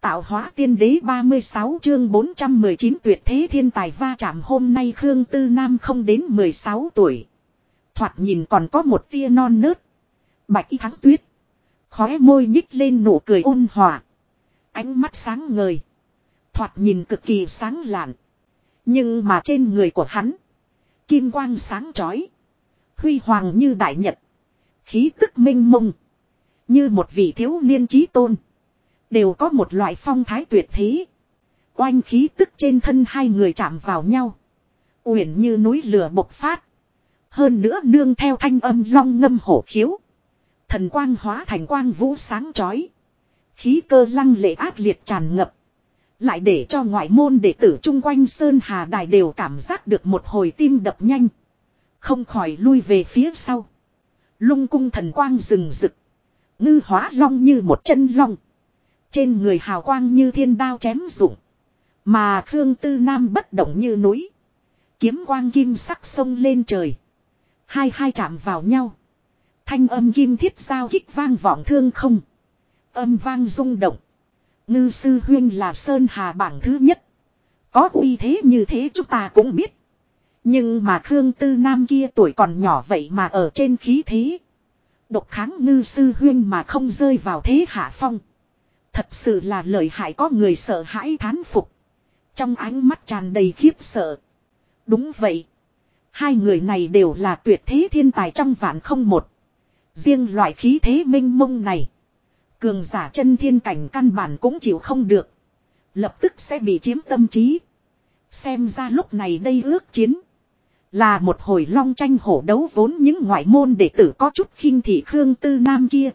tạo hóa tiên đế 36 chương 419 tuyệt thế thiên tài va chạm. Hôm nay Khương Tư Nam không đến 16 tuổi. Thoạt nhìn còn có một tia non nớt. Bạch y thắng tuyết. Khóe môi nhích lên nụ cười ôn hòa. Ánh mắt sáng ngời. Thoạt nhìn cực kỳ sáng lạn. Nhưng mà trên người của hắn. Kim quang sáng chói. Huy hoàng như đại nhật. Khí tức minh mông. Như một vị thiếu niên chí tôn. Đều có một loại phong thái tuyệt thế. Oanh khí tức trên thân hai người chạm vào nhau. Uyển như núi lửa bộc phát. Hơn nữa nương theo thanh âm long ngâm hổ khiếu. Thần quang hóa thành quang vũ sáng chói. Khí cơ lăng lệ ác liệt tràn ngập. Lại để cho ngoại môn đệ tử chung quanh Sơn Hà Đài đều cảm giác được một hồi tim đập nhanh. Không khỏi lui về phía sau. Lung cung thần quang rừng rực. Ngư hóa long như một chân long. Trên người hào quang như thiên đao chém rụng. Mà Khương Tư Nam bất động như núi. Kiếm quang kim sắc sông lên trời. Hai chạm vào nhau. Thanh âm kim thiết giao kích vang vọng thương không. Âm vang rung động. Ngư sư huyên là Sơn Hà bảng thứ nhất. Có uy thế như thế chúng ta cũng biết. Nhưng mà Khương Tư Nam kia tuổi còn nhỏ vậy mà ở trên khí thế. Độc kháng ngư sư huyên mà không rơi vào thế hạ phong. Thật sự là lợi hại, có người sợ hãi thán phục. Trong ánh mắt tràn đầy khiếp sợ. Đúng vậy. Hai người này đều là tuyệt thế thiên tài trong vạn không một. Riêng loại khí thế minh mông này. Cường giả chân thiên cảnh căn bản cũng chịu không được. Lập tức sẽ bị chiếm tâm trí. Xem ra lúc này đây ước chiến. Là một hồi long tranh hổ đấu, vốn những ngoại môn đệ tử có chút khinh thị Khương Tư Nam kia.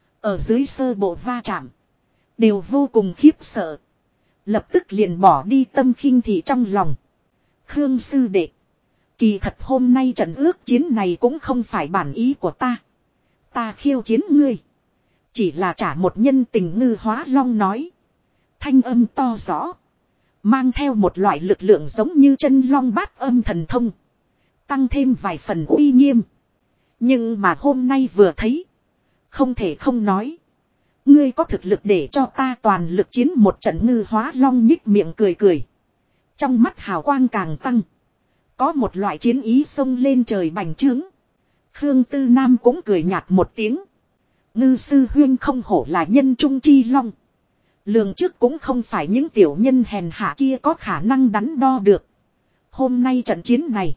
Ở dưới sơ bộ va chạm. Đều vô cùng khiếp sợ. Lập tức liền bỏ đi tâm khinh thị trong lòng. Khương sư đệ. Kỳ thật hôm nay trận ước chiến này cũng không phải bản ý của ta. Ta khiêu chiến ngươi. Chỉ là trả một nhân tình. Ngư hóa long nói. Thanh âm to rõ. Mang theo một loại lực lượng giống như chân long bát âm thần thông. Tăng thêm vài phần uy nghiêm. Nhưng mà hôm nay vừa thấy. Không thể không nói. Ngươi có thực lực để cho ta toàn lực chiến một trận. Ngư hóa long nhích miệng cười cười. Trong mắt hào quang càng tăng. Có một loại chiến ý xông lên trời bành trướng. Khương Tư Nam cũng cười nhạt một tiếng. Ngư sư huyên không hổ là nhân trung chi long. Lường trước cũng không phải những tiểu nhân hèn hạ kia có khả năng đắn đo được. Hôm nay trận chiến này.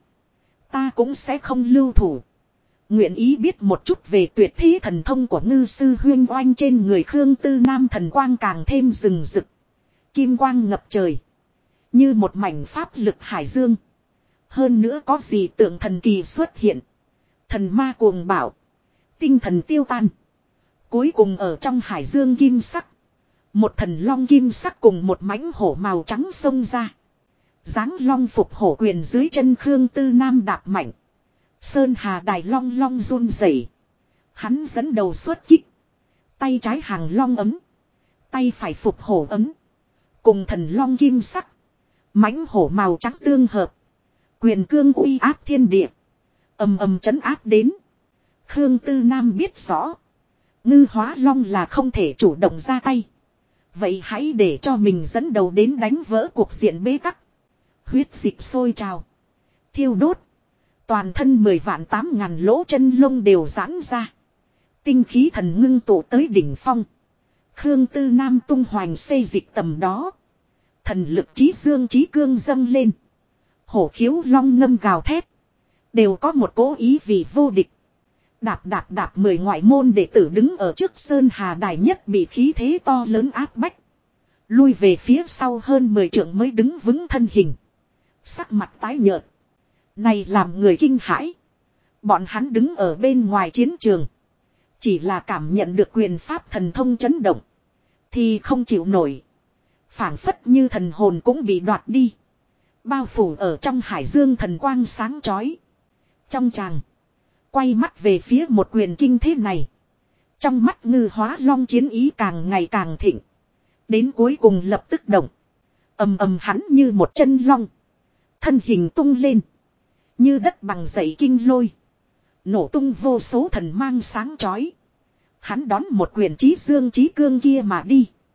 Ta cũng sẽ không lưu thủ. Nguyện ý biết một chút về tuyệt thế thần thông của ngư sư huyên. Oanh trên người Khương Tư Nam thần quang càng thêm rừng rực. Kim quang ngập trời. Như một mảnh pháp lực hải dương. Hơn nữa có gì tượng thần kỳ xuất hiện. Thần ma cuồng bạo. Tinh thần tiêu tan. Cuối cùng ở trong hải dương kim sắc. Một thần long kim sắc cùng một mãnh hổ màu trắng xông ra. Giáng long phục hổ quyền dưới chân Khương Tư Nam đạp mạnh. Sơn Hà Đài long long run rẩy. Hắn dẫn đầu xuất kích. Tay trái hàng long ấm. Tay phải phục hổ ấm. Cùng thần long kim sắc. Mãnh hổ màu trắng tương hợp. Quyền cương uy áp thiên địa. Ầm ầm trấn áp đến. Khương Tư Nam biết rõ. Ngư hóa long là không thể chủ động ra tay. Vậy hãy để cho mình dẫn đầu đến đánh vỡ cuộc diện bế tắc. Huyết dịch sôi trào. Thiêu đốt. Toàn thân 10 vạn 8 ngàn lỗ chân lông đều giãn ra. Tinh khí thần ngưng tụ tới đỉnh phong. Khương Tư Nam tung hoành xây dịch tầm đó. Thần lực chí dương chí cương dâng lên. Hổ khiếu long ngâm gào thét. Đều có một cố ý vì vô địch. Đạp đạp đạp 10 ngoại môn đệ tử đứng ở trước Sơn Hà Đài nhất bị khí thế to lớn áp bách. Lui về phía sau hơn 10 trượng mới đứng vững thân hình. Sắc mặt tái nhợt. Này làm người kinh hãi. Bọn hắn đứng ở bên ngoài chiến trường. Chỉ là cảm nhận được quyền pháp thần thông chấn động. Thì không chịu nổi. Phảng phất như thần hồn cũng bị đoạt đi. Bao phủ ở trong hải dương thần quang sáng chói. Trong tràng. Quay mắt về phía một quyền kinh thế này. Trong mắt ngư hóa long chiến ý càng ngày càng thịnh. Đến cuối cùng lập tức động. Ầm ầm hắn như một chân long. Thân hình tung lên. Như đất bằng dậy kinh lôi. Nổ tung vô số thần mang sáng chói. Hắn đón một quyền chí dương chí cương kia mà đi.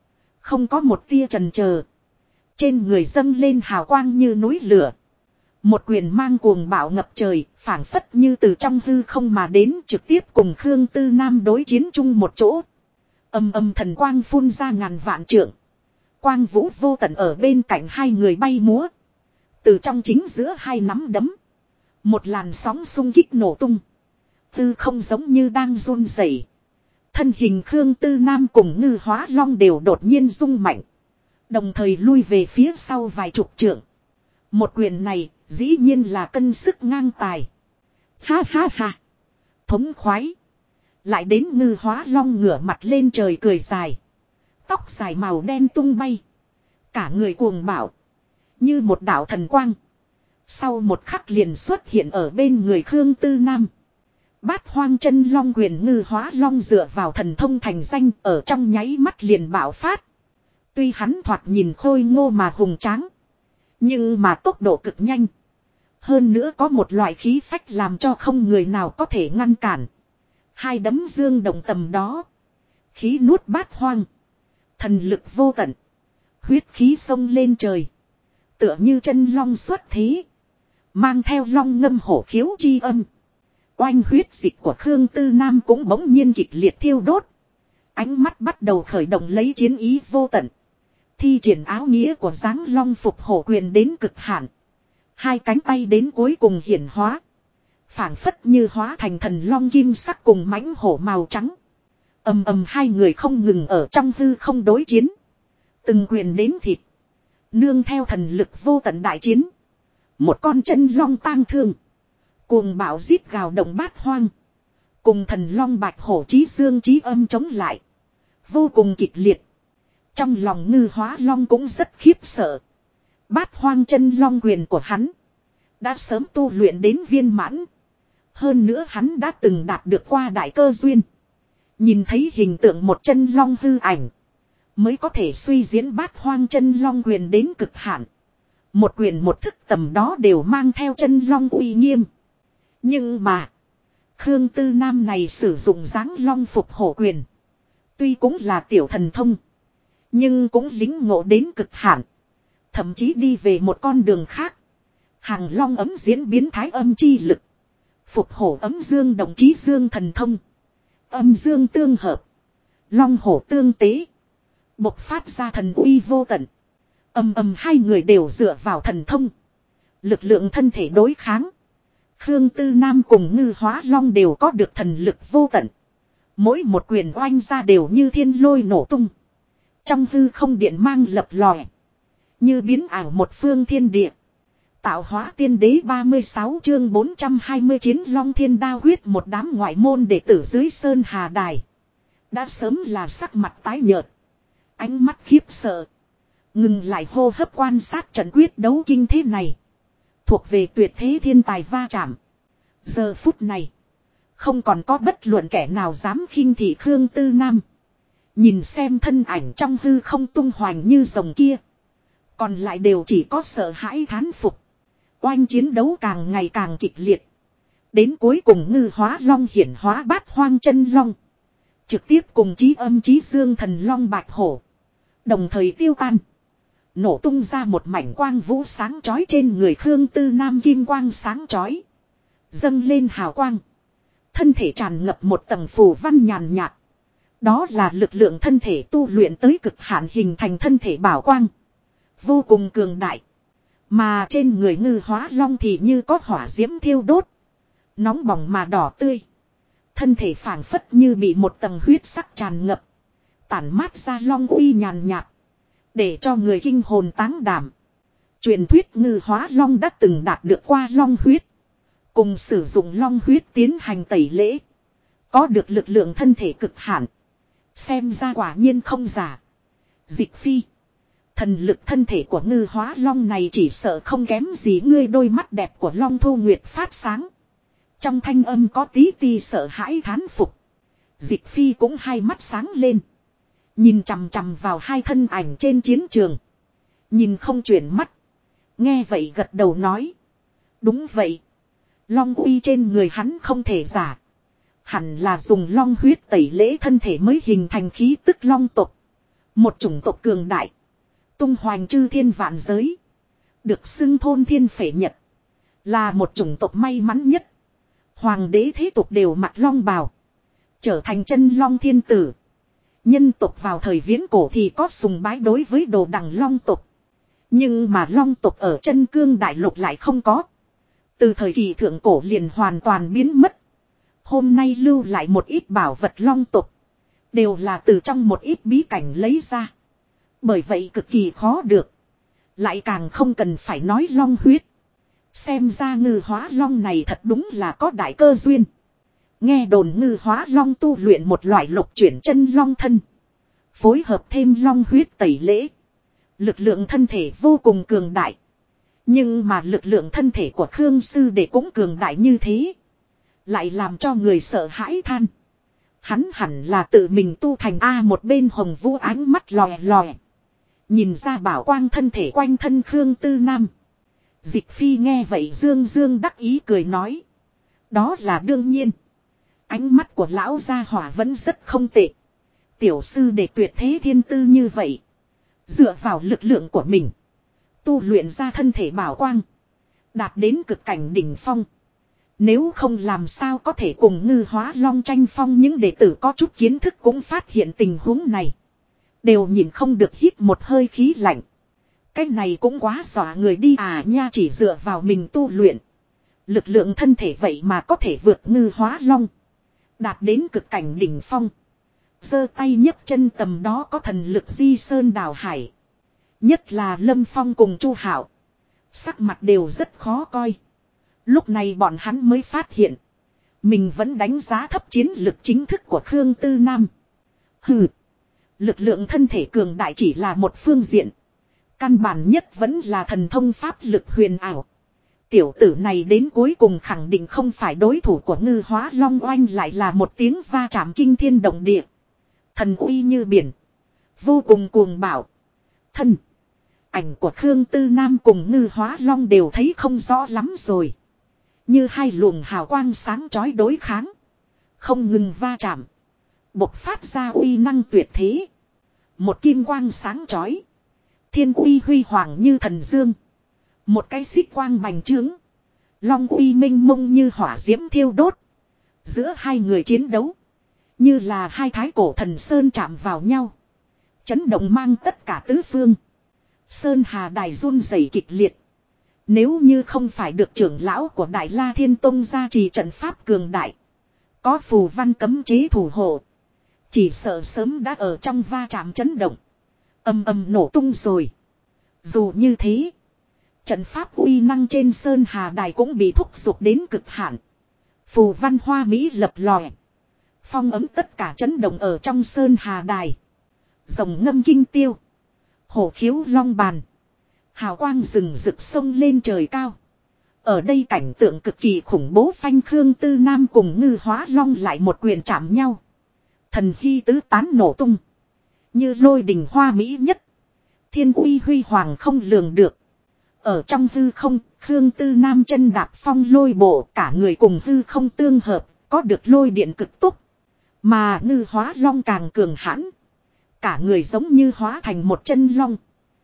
Không có một tia chần chờ. Trên người dâng lên hào quang như núi lửa. Một quyền mang cuồng bạo ngập trời, phảng phất như từ trong hư không mà đến trực tiếp cùng Khương Tư Nam đối chiến chung một chỗ. Âm âm thần quang phun ra ngàn vạn trượng. Quang vũ vô tận ở bên cạnh hai người bay múa. Từ trong chính giữa hai nắm đấm. Một làn sóng xung kích nổ tung. Tư không giống như đang run rẩy. Thân hình Khương Tư Nam cùng Ngư Hóa Long đều đột nhiên rung mạnh. Đồng thời lui về phía sau vài chục trượng. Một quyền này dĩ nhiên là cân sức ngang tài. Ha ha ha. Thống khoái. Lại đến Ngư Hóa Long ngửa mặt lên trời cười dài. Tóc dài màu đen tung bay. Cả người cuồng bạo. Như một đạo thần quang. Sau một khắc liền xuất hiện ở bên người Khương Tư Nam. Bát hoang chân long quyền Ngư Hóa Long dựa vào thần thông thành danh ở trong nháy mắt liền bạo phát. Tuy hắn thoạt nhìn khôi ngô mà hùng tráng. Nhưng mà tốc độ cực nhanh. Hơn nữa có một loại khí phách làm cho không người nào có thể ngăn cản. Hai đấm dương động tầm đó. Khí nuốt bát hoang. Thần lực vô tận. Huyết khí sông lên trời. Tựa như chân long xuất thế. Mang theo long ngâm hổ khiếu chi âm. Oanh huyết dịch của Khương Tư Nam cũng bỗng nhiên kịch liệt thiêu đốt. Ánh mắt bắt đầu khởi động lấy chiến ý vô tận. Thi triển áo nghĩa của dáng long phục hổ quyền đến cực hạn. Hai cánh tay đến cuối cùng hiển hóa. Phảng phất như hóa thành thần long kim sắc cùng mãnh hổ màu trắng. Ầm ầm hai người không ngừng ở trong hư không đối chiến. Từng quyền đến thịt. Nương theo thần lực vô tận đại chiến. Một con chân long tang thương. Cuồng bạo giết gào động bát hoang. Cùng thần long bạch hổ chí dương chí âm chống lại. Vô cùng kịch liệt. Trong lòng Ngư Hóa Long cũng rất khiếp sợ. Bát hoang chân long quyền của hắn. Đã sớm tu luyện đến viên mãn. Hơn nữa hắn đã từng đạt được qua đại cơ duyên. Nhìn thấy hình tượng một chân long hư ảnh. Mới có thể suy diễn bát hoang chân long quyền đến cực hạn. Một quyền một thức tầm đó đều mang theo chân long uy nghiêm. Nhưng mà. Khương Tư Nam này sử dụng dáng long phục hổ quyền. Tuy cũng là tiểu thần thông. Nhưng cũng lính ngộ đến cực hạn. Thậm chí đi về một con đường khác. Hàng long ấm diễn biến thái âm chi lực. Phục hổ ấm dương đồng chí dương thần thông. Âm dương tương hợp. Long hổ tương tế. Bộc phát ra thần uy vô tận. Âm âm hai người đều dựa vào thần thông. Lực lượng thân thể đối kháng. Khương Tư Nam cùng Ngư Hóa Long đều có được thần lực vô tận. Mỗi một quyền oanh ra đều như thiên lôi nổ tung. Trong hư không điện mang lập lòe. Như biến ảo một phương thiên địa. Tạo hóa tiên đế 36 chương 429 Long Thiên Đao huyết một đám ngoại môn đệ tử dưới Sơn Hà Đài. Đã sớm là sắc mặt tái nhợt. Ánh mắt khiếp sợ. Ngừng lại hô hấp quan sát trận quyết đấu kinh thế này. Thuộc về tuyệt thế thiên tài va chạm. Giờ phút này. Không còn có bất luận kẻ nào dám khinh thị Khương Tư Nam. Nhìn xem thân ảnh trong hư không tung hoành như rồng kia. Còn lại đều chỉ có sợ hãi thán phục. Oanh chiến đấu càng ngày càng kịch liệt. Đến cuối cùng Ngư Hóa Long hiển hóa bát hoang chân long. Trực tiếp cùng chí âm chí dương thần long bạch hổ. Đồng thời tiêu tan. Nổ tung ra một mảnh quang vũ sáng chói trên người Khương Tư Nam kim quang sáng chói. Dâng lên hào quang. Thân thể tràn ngập một tầng phù văn nhàn nhạt. Đó là lực lượng thân thể tu luyện tới cực hạn hình thành thân thể bảo quang. Vô cùng cường đại. Mà trên người Ngư Hóa Long thì như có hỏa diễm thiêu đốt. Nóng bỏng mà đỏ tươi. Thân thể phảng phất như bị một tầng huyết sắc tràn ngập. Tản mát ra long uy nhàn nhạt. Để cho người kinh hồn táng đảm. Truyền thuyết Ngư Hóa Long đã từng đạt được qua long huyết. Cùng sử dụng long huyết tiến hành tẩy lễ. Có được lực lượng thân thể cực hạn. Xem ra quả nhiên không giả. Dịch phi. Thần lực thân thể của Ngư Hóa Long này chỉ sợ không kém gì ngươi đôi mắt đẹp của Long Thu Nguyệt phát sáng. Trong thanh âm có tí ti sợ hãi thán phục. Dịch phi cũng hai mắt sáng lên. Nhìn chằm chằm vào hai thân ảnh trên chiến trường. Nhìn không chuyển mắt. Nghe vậy gật đầu nói. Đúng vậy. Long uy trên người hắn không thể giả. Hẳn là dùng long huyết tẩy lễ thân thể mới hình thành khí tức long tộc. Một chủng tộc cường đại. Tung hoành chư thiên vạn giới. Được xưng thôn thiên phệ nhật. Là một chủng tộc may mắn nhất. Hoàng đế thế tục đều mặc long bào. Trở thành chân long thiên tử. Nhân tộc vào thời viễn cổ thì có sùng bái đối với đồ đằng long tộc. Nhưng mà long tộc ở chân cương đại lục lại không có. Từ thời kỳ thượng cổ liền hoàn toàn biến mất. Hôm nay lưu lại một ít bảo vật long tộc. Đều là từ trong một ít bí cảnh lấy ra. Bởi vậy cực kỳ khó được. Lại càng không cần phải nói long huyết. Xem ra ngư hóa long này thật đúng là có đại cơ duyên. Nghe đồn ngư hóa long tu luyện một loại lục chuyển chân long thân. Phối hợp thêm long huyết tẩy lễ. Lực lượng thân thể vô cùng cường đại. Nhưng mà lực lượng thân thể của Khương Sư Đệ cũng cường đại như thế. Lại làm cho người sợ hãi than. Hắn hẳn là tự mình tu thành A. Một bên Hồng Vũ ánh mắt lòe lòe. Nhìn ra bảo quang thân thể quanh thân Khương Tư Nam. Dịch Phi nghe vậy dương dương đắc ý cười nói. Đó là đương nhiên. Ánh mắt của lão gia hỏa vẫn rất không tệ. Tiểu sư đệ tuyệt thế thiên tư như vậy. Dựa vào lực lượng của mình. Tu luyện ra thân thể bảo quang. Đạt đến cực cảnh đỉnh phong. Nếu không làm sao có thể cùng ngư hóa long tranh phong. Những đệ tử có chút kiến thức cũng phát hiện tình huống này. Đều nhìn không được hít một hơi khí lạnh. Cái này cũng quá dọa người đi à nha, chỉ dựa vào mình tu luyện. Lực lượng thân thể vậy mà có thể vượt ngư hóa long. Đạt đến cực cảnh đỉnh phong. Giơ tay nhấc chân tầm đó có thần lực di sơn đào hải. Nhất là Lâm Phong cùng Chu Hạo. Sắc mặt đều rất khó coi. Lúc này bọn hắn mới phát hiện. Mình vẫn đánh giá thấp chiến lực chính thức của Khương Tư Nam. Hừ. Lực lượng thân thể cường đại chỉ là một phương diện. Căn bản nhất vẫn là thần thông pháp lực huyền ảo. Tiểu tử này đến cuối cùng khẳng định không phải đối thủ của ngư hóa long oanh, lại là một tiếng va chạm kinh thiên động địa. Thần uy như biển. Vô cùng cuồng bạo. Thân. Ảnh của Khương Tư Nam cùng ngư hóa long đều thấy không rõ lắm rồi. Như hai luồng hào quang sáng chói đối kháng. Không ngừng va chạm. Bộc phát ra uy năng tuyệt thế. Một kim quang sáng chói. Thiên uy huy hoàng như thần dương. Một cái xích quang bành trướng. Long uy minh mông như hỏa diễm thiêu đốt. Giữa hai người chiến đấu. Như là hai thái cổ thần sơn chạm vào nhau. Chấn động mang tất cả tứ phương. Sơn Hà Đài run rẩy kịch liệt. Nếu như không phải được trưởng lão của Đại La Thiên Tông gia trì trận pháp cường đại. Có phù văn cấm chế thủ hộ. Chỉ sợ sớm đã ở trong va chạm chấn động. Ầm ầm nổ tung rồi. Dù như thế. Trận pháp uy năng trên Sơn Hà Đài cũng bị thúc giục đến cực hạn. Phù văn hoa mỹ lập lòe. Phong ấm tất cả chấn động ở trong Sơn Hà Đài. Rồng ngâm kinh tiêu. Hổ khiếu long bàn. Hào quang rừng rực sông lên trời cao. Ở đây cảnh tượng cực kỳ khủng bố, phanh Khương Tư Nam cùng ngư hóa long lại một quyền chạm nhau. Thần hy tứ tán nổ tung. Như lôi đình hoa mỹ nhất. Thiên uy huy hoàng không lường được. Ở trong hư không, Khương Tư Nam chân đạp phong lôi bộ, cả người cùng hư không tương hợp, có được lôi điện cực tốc. Mà ngư hóa long càng cường hãn. Cả người giống như hóa thành một chân long.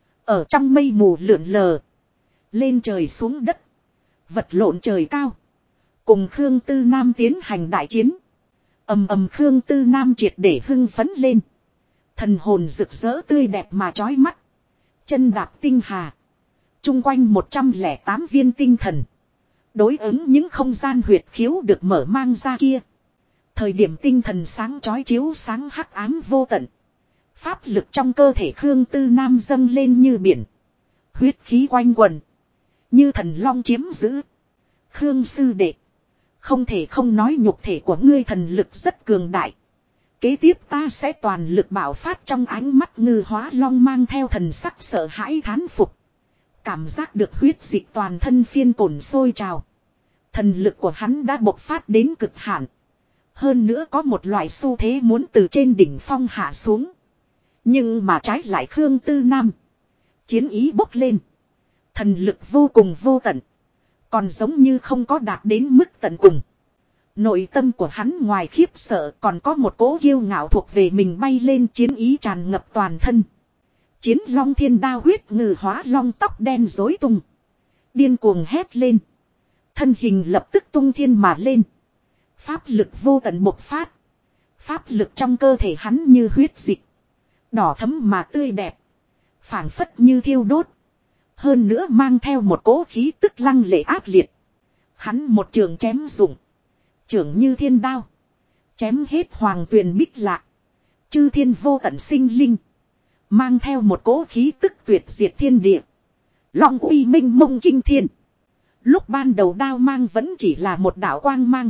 Ở trong mây mù lượn lờ. Lên trời xuống đất. Vật lộn trời cao. Cùng Khương Tư Nam tiến hành đại chiến. Ầm ầm, Khương Tư Nam triệt để hưng phấn lên. Thần hồn rực rỡ tươi đẹp mà chói mắt. Chân đạp tinh hà. Trung quanh 108 viên tinh thần. Đối ứng những không gian huyệt khiếu được mở mang ra kia. Thời điểm tinh thần sáng chói chiếu sáng hắc ám vô tận. Pháp lực trong cơ thể Khương Tư Nam dâng lên như biển. Huyết khí quanh quần. Như thần long chiếm giữ. Khương sư đệ. Không thể không nói nhục thể của ngươi thần lực rất cường đại. Kế tiếp ta sẽ toàn lực bạo phát. Trong ánh mắt ngư hóa long mang theo thần sắc sợ hãi thán phục. Cảm giác được huyết dịch toàn thân phiên cồn sôi trào. Thần lực của hắn đã bộc phát đến cực hạn. Hơn nữa có một loại xu thế muốn từ trên đỉnh phong hạ xuống. Nhưng mà trái lại Khương Tư Nam. Chiến ý bốc lên. Thần lực vô cùng vô tận. Còn giống như không có đạt đến mức tận cùng. Nội tâm của hắn ngoài khiếp sợ còn có một cỗ kiêu ngạo thuộc về mình bay lên, chiến ý tràn ngập toàn thân. Chiến long thiên đao huyết ngự hóa long tóc đen rối tung. Điên cuồng hét lên. Thân hình lập tức tung thiên mà lên. Pháp lực vô tận bộc phát. Pháp lực trong cơ thể hắn như huyết dịch. Đỏ thấm mà tươi đẹp. Phảng phất như thiêu đốt. Hơn nữa mang theo một cỗ khí tức lăng lệ ác liệt. Hắn một trường chém dụng. Trưởng như thiên đao. Chém hết hoàng tuyền bích lạc. Chư thiên vô tận sinh linh. Mang theo một cỗ khí tức tuyệt diệt thiên địa. Long uy minh mông kinh thiên. Lúc ban đầu đao mang vẫn chỉ là một đạo quang mang.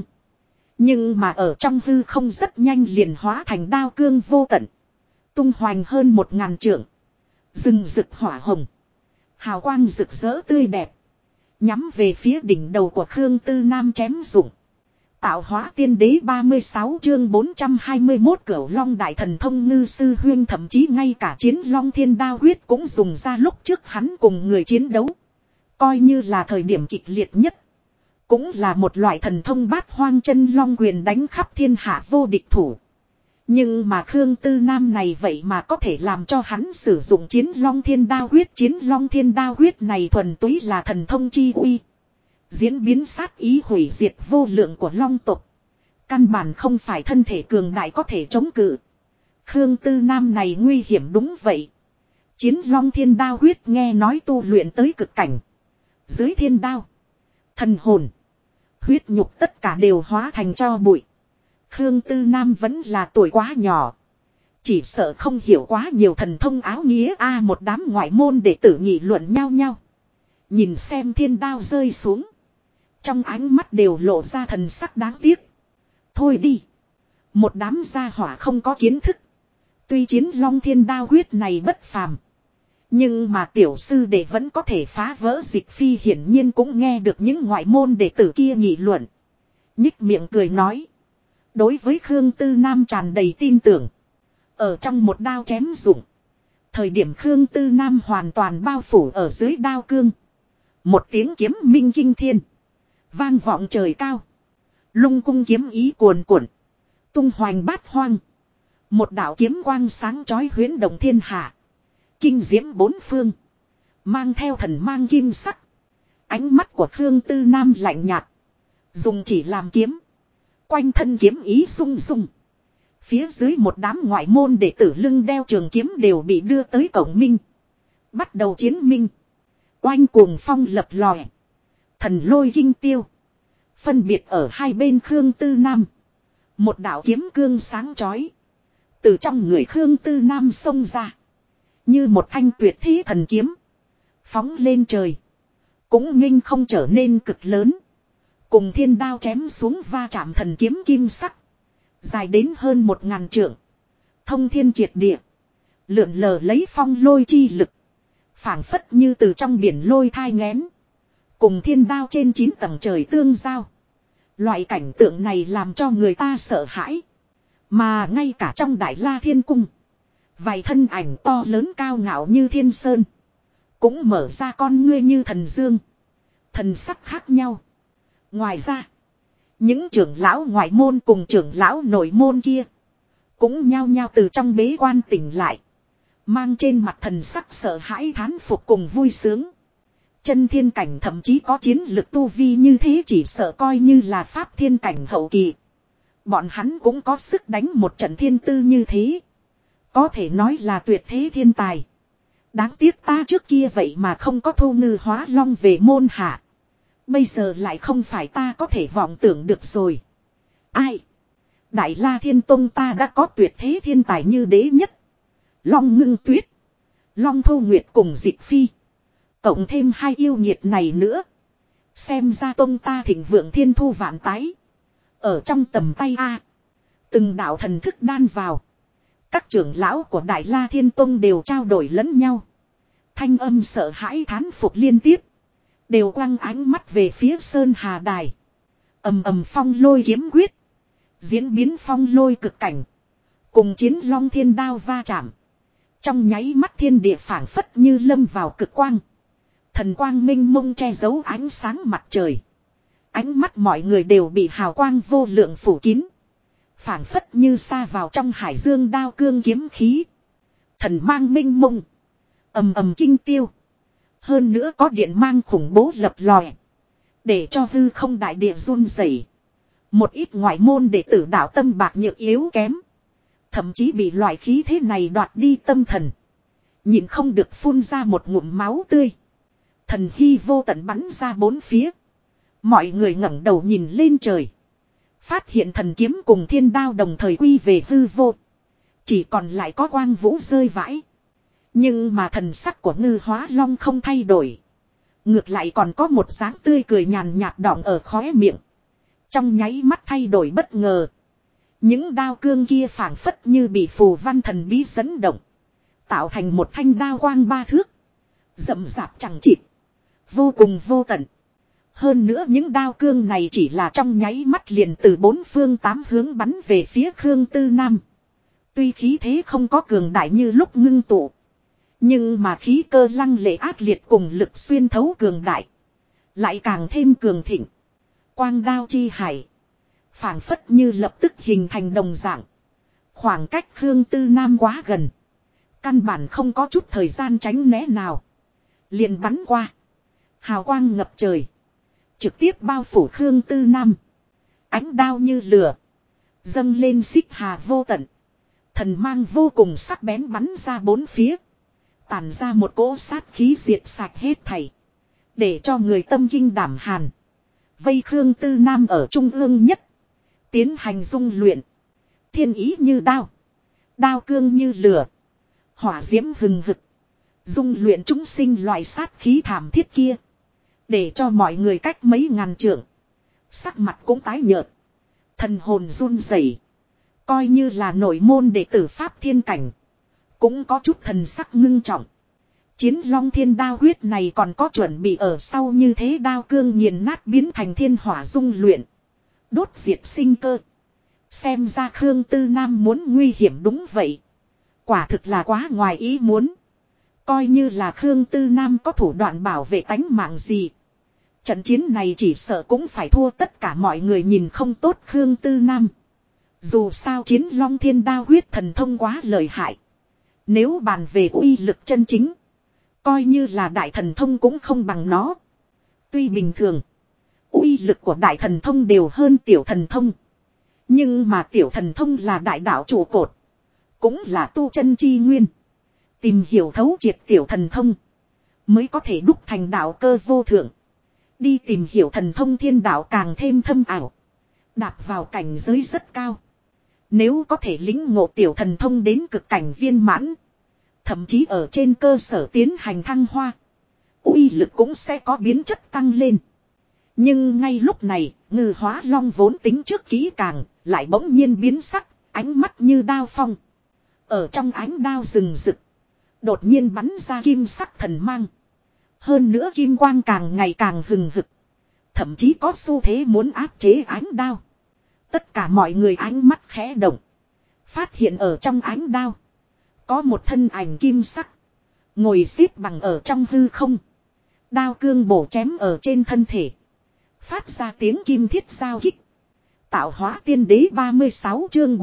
Nhưng mà ở trong hư không rất nhanh liền hóa thành đao cương vô tận. Tung hoành hơn 1000 trượng. Rừng rực hỏa hồng. Hào quang rực rỡ tươi đẹp. Nhắm về phía đỉnh đầu của Khương Tư Nam chém dụng. Tạo hóa tiên đế 36 chương 421 Cửu Long đại thần thông ngư sư huyên, thậm chí ngay cả chiến long thiên đao huyết cũng dùng ra lúc trước hắn cùng người chiến đấu. Coi như là thời điểm kịch liệt nhất. Cũng là một loại thần thông bát hoang chân long quyền đánh khắp thiên hạ vô địch thủ. Nhưng mà Khương Tư Nam này vậy mà có thể làm cho hắn sử dụng chiến long thiên đao huyết. Chiến long thiên đao huyết này thuần túy là thần thông chi uy. Diễn biến sát ý hủy diệt vô lượng của long tộc. Căn bản không phải thân thể cường đại có thể chống cự. Khương Tư Nam này nguy hiểm đúng vậy. Chiến long thiên đao huyết nghe nói tu luyện tới cực cảnh. Dưới thiên đao. Thần hồn. Huyết nhục tất cả đều hóa thành tro bụi. Khương Tư Nam vẫn là tuổi quá nhỏ. Chỉ sợ không hiểu quá nhiều thần thông áo nghĩa một đám ngoại môn đệ tử nghị luận nhau nhau. Nhìn xem thiên đao rơi xuống. Trong ánh mắt đều lộ ra thần sắc đáng tiếc. Thôi đi. Một đám gia hỏa không có kiến thức. Tuy chiến long thiên đao huyết này bất phàm. Nhưng mà tiểu sư đệ vẫn có thể phá vỡ dịch phi, hiển nhiên cũng nghe được những ngoại môn đệ tử kia nghị luận. Nhích miệng cười nói. Đối với Khương Tư Nam tràn đầy tin tưởng. Ở trong một đao chém dụng. Thời điểm Khương Tư Nam hoàn toàn bao phủ ở dưới đao cương. Một tiếng kiếm minh kinh thiên. Vang vọng trời cao. Lung cung kiếm ý cuồn cuộn. Tung hoành bát hoang. Một đạo kiếm quang sáng chói huyễn động thiên hạ. Kinh diễm bốn phương. Mang theo thần mang kim sắc. Ánh mắt của Khương Tư Nam lạnh nhạt. Dùng chỉ làm kiếm. Quanh thân kiếm ý sung sung. Phía dưới một đám ngoại môn đệ tử lưng đeo trường kiếm đều bị đưa tới cổng minh. Bắt đầu chiến minh. Oanh cuồng phong lập lòe. Thần lôi kinh tiêu. Phân biệt ở hai bên Khương Tư Nam. Một đạo kiếm cương sáng chói. Từ trong người Khương Tư Nam xông ra. Như một thanh tuyệt thế thần kiếm. Phóng lên trời. Cũng nghênh không trở nên cực lớn. Cùng thiên đao chém xuống va chạm thần kiếm kim sắc. Dài đến hơn 1000 trượng. Thông thiên triệt địa. Lượn lờ lấy phong lôi chi lực. Phảng phất như từ trong biển lôi thai nghén. Cùng thiên đao trên 9 tầng trời tương giao. Loại cảnh tượng này làm cho người ta sợ hãi. Mà ngay cả trong Đại La Thiên Cung. Vài thân ảnh to lớn cao ngạo như thiên sơn. Cũng mở ra con ngươi như thần dương. Thần sắc khác nhau. Ngoài ra. Những trưởng lão ngoại môn cùng trưởng lão nội môn kia. Cũng nhao nhao từ trong bế quan tỉnh lại. Mang trên mặt thần sắc sợ hãi thán phục cùng vui sướng. Chân thiên cảnh thậm chí có chiến lực tu vi như thế, chỉ sợ coi như là pháp thiên cảnh hậu kỳ. Bọn hắn cũng có sức đánh một trận thiên tư như thế. Có thể nói là tuyệt thế thiên tài. Đáng tiếc ta trước kia vậy mà không có thu ngư hóa long về môn hạ. Bây giờ lại không phải ta có thể vọng tưởng được rồi. Ai? Đại La Thiên Tông ta đã có tuyệt thế thiên tài như đế nhất. Long Ngưng Tuyết. Long Thu Nguyệt cùng Dịch Phi. Cộng thêm hai yêu nghiệt này nữa. Xem ra tông ta thịnh vượng thiên thu vạn tái. Ở trong tầm tay a. Từng đạo thần thức đan vào. Các trưởng lão của Đại La Thiên Tông đều trao đổi lẫn nhau. Thanh âm sợ hãi thán phục liên tiếp. Đều quăng ánh mắt về phía Sơn Hà Đài. Ầm ầm phong lôi kiếm quyết. Diễn biến phong lôi cực cảnh. Cùng chiến long thiên đao va chạm. Trong nháy mắt thiên địa phảng phất như lâm vào cực quang. Thần quang minh mông che giấu ánh sáng mặt trời. Ánh mắt mọi người đều bị hào quang vô lượng phủ kín. Phảng phất như sa vào trong hải dương đao cương kiếm khí. Thần mang minh mông. Ầm ầm kinh tiêu. Hơn nữa có điện mang khủng bố lập lòe. Để cho hư không đại địa run rẩy. Một ít ngoại môn đệ tử đạo tâm bạc nhược yếu kém. Thậm chí bị loại khí thế này đoạt đi tâm thần. Nhìn không được phun ra một ngụm máu tươi. Thần hy vô tận bắn ra bốn phía. Mọi người ngẩng đầu nhìn lên trời. Phát hiện thần kiếm cùng thiên đao đồng thời quy về hư vô. Chỉ còn lại có quang vũ rơi vãi. Nhưng mà thần sắc của Ngư Hóa Long không thay đổi. Ngược lại còn có một dáng tươi cười nhàn nhạt đọng ở khóe miệng. Trong nháy mắt thay đổi bất ngờ. Những đao cương kia phảng phất như bị phù văn thần bí dẫn động. Tạo thành một thanh đao quang ba thước. Rậm rạp chẳng chịt. Vô cùng vô tận. Hơn nữa những đao cương này chỉ là trong nháy mắt liền từ bốn phương tám hướng bắn về phía Khương Tư Nam. Tuy khí thế không có cường đại như lúc ngưng tụ. Nhưng mà khí cơ lăng lệ ác liệt cùng lực xuyên thấu cường đại. Lại càng thêm cường thịnh. Quang đao chi hải. Phảng phất như lập tức hình thành đồng dạng. Khoảng cách Khương Tư Nam quá gần. Căn bản không có chút thời gian tránh né nào. Liền bắn qua. Hào quang ngập trời. Trực tiếp bao phủ Khương Tư Nam. Ánh đao như lửa. Dâng lên xích hà vô tận. Thần mang vô cùng sắc bén bắn ra bốn phía. Tản ra một cỗ sát khí diệt sạch hết thảy. Để cho người tâm kinh đảm hàn. Vây Khương Tư Nam ở trung ương nhất. Tiến hành dung luyện. Thiên ý như đao. Đao cương như lửa. Hỏa diễm hừng hực. Dung luyện chúng sinh loại sát khí thảm thiết kia. Để cho mọi người cách mấy ngàn trượng. Sắc mặt cũng tái nhợt. Thần hồn run rẩy. Coi như là nội môn đệ tử Pháp Thiên Cảnh. Cũng có chút thần sắc ngưng trọng. Chiến Long Thiên Đao huyết này còn có chuẩn bị ở sau như thế đao cương nghiền nát biến thành thiên hỏa dung luyện. Đốt diệt sinh cơ. Xem ra Khương Tư Nam muốn nguy hiểm đúng vậy. Quả thực là quá ngoài ý muốn. Coi như là Khương Tư Nam có thủ đoạn bảo vệ tánh mạng gì. Trận chiến này chỉ sợ cũng phải thua tất cả mọi người nhìn không tốt Khương Tư Nam. Dù sao Chiến Long Thiên Đao huyết thần thông quá lợi hại. Nếu bàn về uy lực chân chính. Coi như là đại thần thông cũng không bằng nó. Tuy bình thường. Uy lực của đại thần thông đều hơn tiểu thần thông. Nhưng mà tiểu thần thông là đại đạo trụ cột. Cũng là tu chân chi nguyên. Tìm hiểu thấu triệt tiểu thần thông. Mới có thể đúc thành đạo cơ vô thượng. Đi tìm hiểu thần thông thiên đạo càng thêm thâm ảo. Đạp vào cảnh giới rất cao. Nếu có thể lĩnh ngộ tiểu thần thông đến cực cảnh viên mãn. Thậm chí ở trên cơ sở tiến hành thăng hoa. Uy lực cũng sẽ có biến chất tăng lên. Nhưng ngay lúc này, Ngư Hóa Long vốn tính trước kỹ càng, lại bỗng nhiên biến sắc, ánh mắt như đao phong. Ở trong ánh đao rừng rực. Đột nhiên bắn ra kim sắc thần mang. Hơn nữa kim quang càng ngày càng hừng hực. Thậm chí có xu thế muốn áp chế ánh đao. Tất cả mọi người ánh mắt khẽ động. Phát hiện ở trong ánh đao. Có một thân ảnh kim sắc. Ngồi xếp bằng ở trong hư không. Đao cương bổ chém ở trên thân thể. Phát ra tiếng kim thiết giao kích. Tạo hóa tiên đế 36 chương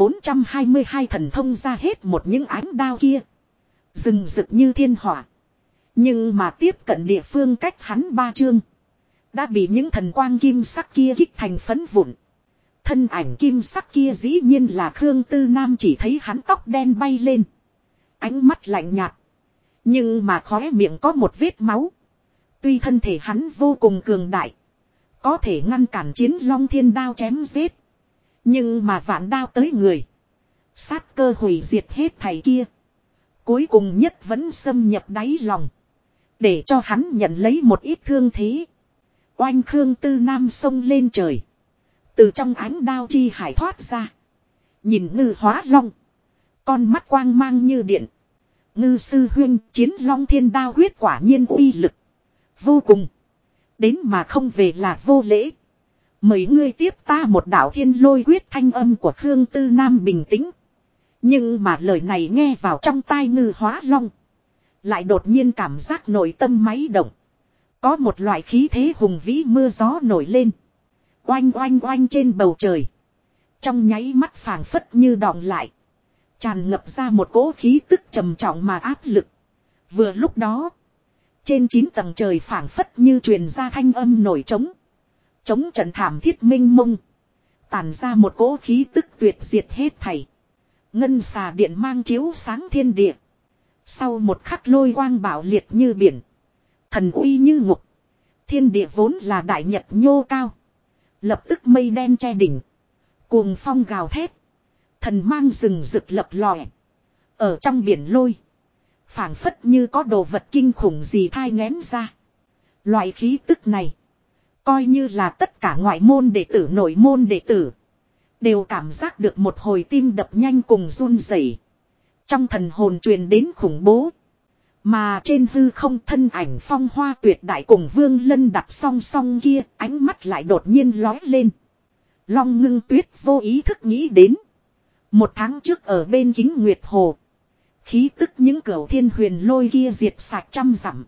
422 thần thông ra hết một những ánh đao kia. Rừng rực như thiên hỏa. Nhưng mà tiếp cận địa phương cách hắn 3 chương. Đã bị những thần quang kim sắc kia kích thành phấn vụn. Thân ảnh kim sắc kia dĩ nhiên là Khương Tư Nam, chỉ thấy hắn tóc đen bay lên. Ánh mắt lạnh nhạt. Nhưng mà khóe miệng có một vết máu. Tuy thân thể hắn vô cùng cường đại. Có thể ngăn cản Chiến Long Thiên Đao chém giết. Nhưng mà vạn đao tới người. Sát cơ hủy diệt hết thảy kia. Cuối cùng nhất vẫn xâm nhập đáy lòng. Để cho hắn nhận lấy một ít thương thế. Oanh Khương Tư Nam xông lên trời. Từ trong ánh đao chi hải thoát ra. Nhìn Ngư Hóa Long. Con mắt quang mang như điện. Ngư sư huynh, Chiến Long Thiên Đao huyết quả nhiên uy lực vô cùng. Đến mà không về là vô lễ. Mời ngươi tiếp ta một đạo thiên lôi quyết. Thanh âm của Khương Tư Nam bình tĩnh. Nhưng mà lời này nghe vào trong tai Ngư Hóa Long. Lại đột nhiên cảm giác nội tâm máy động. Có một loại khí thế hùng vĩ mưa gió nổi lên. Oanh oanh oanh trên bầu trời. Trong nháy mắt phảng phất như đọng lại. Tràn ngập ra một cỗ khí tức trầm trọng mà áp lực. Vừa lúc đó. Trên 9 tầng trời phảng phất như truyền ra thanh âm nổi trống. Trống trận thảm thiết minh mông. Tản ra một cỗ khí tức tuyệt diệt hết thảy. Ngân xà điện mang chiếu sáng thiên địa. Sau một khắc lôi quang bạo liệt như biển. Thần uy như ngục. Thiên địa vốn là đại nhật nhô cao. Lập tức mây đen che đỉnh. Cuồng phong gào thét. Thần mang rừng rực lập lòe. Ở trong biển lôi. Phảng phất như có đồ vật kinh khủng gì thai nghén ra. Loại khí tức này. Coi như là tất cả ngoại môn đệ tử nội môn đệ tử. Đều cảm giác được một hồi tim đập nhanh cùng run rẩy. Trong thần hồn truyền đến khủng bố. Mà trên hư không thân ảnh phong hoa tuyệt đại cùng Vương Lân đặt song song kia, ánh mắt lại đột nhiên lói lên. Long Ngưng Tuyết vô ý thức nghĩ đến. 1 tháng trước ở bên Kính Nguyệt Hồ. Khí tức những cửu thiên huyền lôi kia diệt sạch 100 dặm.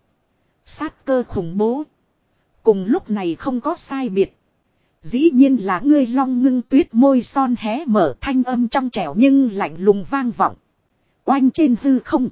Sát cơ khủng bố. Cùng lúc này không có sai biệt. Dĩ nhiên là ngươi. Long Ngưng Tuyết môi son hé mở, thanh âm trong trẻo nhưng lạnh lùng vang vọng. Oanh trên hư không.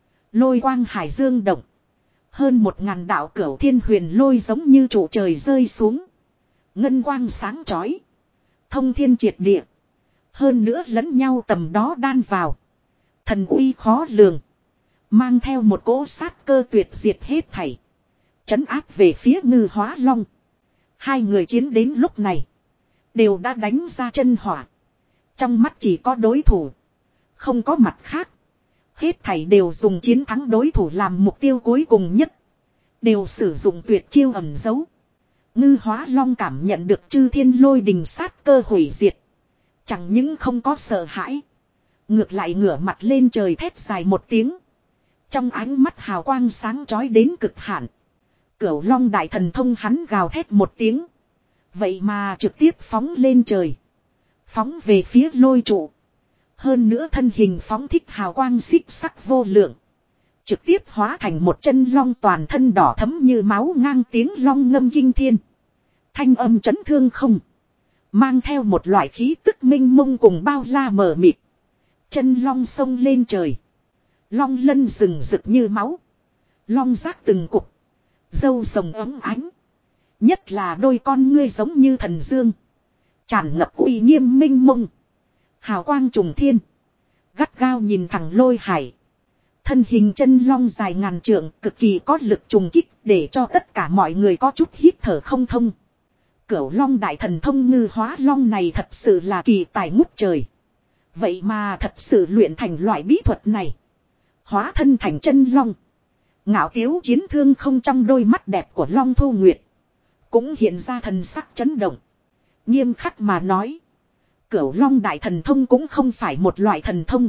Lôi quang hải dương động. Hơn 1000 đạo cửu thiên huyền lôi giống như trụ trời rơi xuống. Ngân quang sáng chói. Thông thiên triệt địa. Hơn nữa lẫn nhau tầm đó đan vào. Thần uy khó lường. Mang theo một cỗ sát cơ tuyệt diệt hết thảy. Trấn áp về phía Ngư Hóa Long. Hai người chiến đến lúc này. Đều đã đánh ra chân hỏa. Trong mắt chỉ có đối thủ. Không có mặt khác. Hết thảy đều dùng chiến thắng đối thủ làm mục tiêu cuối cùng nhất. Đều sử dụng tuyệt chiêu ẩn giấu. Ngư Hóa Long cảm nhận được chư thiên lôi đình sát cơ hủy diệt. Chẳng những không có sợ hãi. Ngược lại ngửa mặt lên trời thét dài một tiếng. Trong ánh mắt hào quang sáng chói đến cực hạn. Cửu Long đại thần thông hắn gào thét một tiếng. Vậy mà trực tiếp phóng lên trời. Phóng về phía lôi trụ. Hơn nữa thân hình phóng thích hào quang xích sắc vô lượng. Trực tiếp hóa thành một chân long toàn thân đỏ thấm như máu ngang tiếng long ngâm kinh thiên. Thanh âm chấn thương không. Mang theo một loại khí tức minh mông cùng bao la mờ mịt. Chân long sông lên trời. Long lân rừng rực như máu. Long giác từng cục. Dâu rồng ấm ánh. Nhất là đôi con ngươi giống như thần dương. Tràn ngập uy nghiêm minh mông. Hào quang trùng thiên. Gắt gao nhìn thẳng lôi hải. Thân hình chân long dài ngàn trượng cực kỳ có lực trùng kích để cho tất cả mọi người có chút hít thở không thông. Cửu Long đại thần thông Ngư Hóa Long này thật sự là kỳ tài ngút trời. Vậy mà thật sự luyện thành loại bí thuật này. Hóa thân thành chân long. Ngạo tiếu chiến thương không, trong đôi mắt đẹp của Long Thu Nguyệt. Cũng hiện ra thần sắc chấn động. Nghiêm khắc mà nói. Cửu Long đại thần thông cũng không phải một loại thần thông.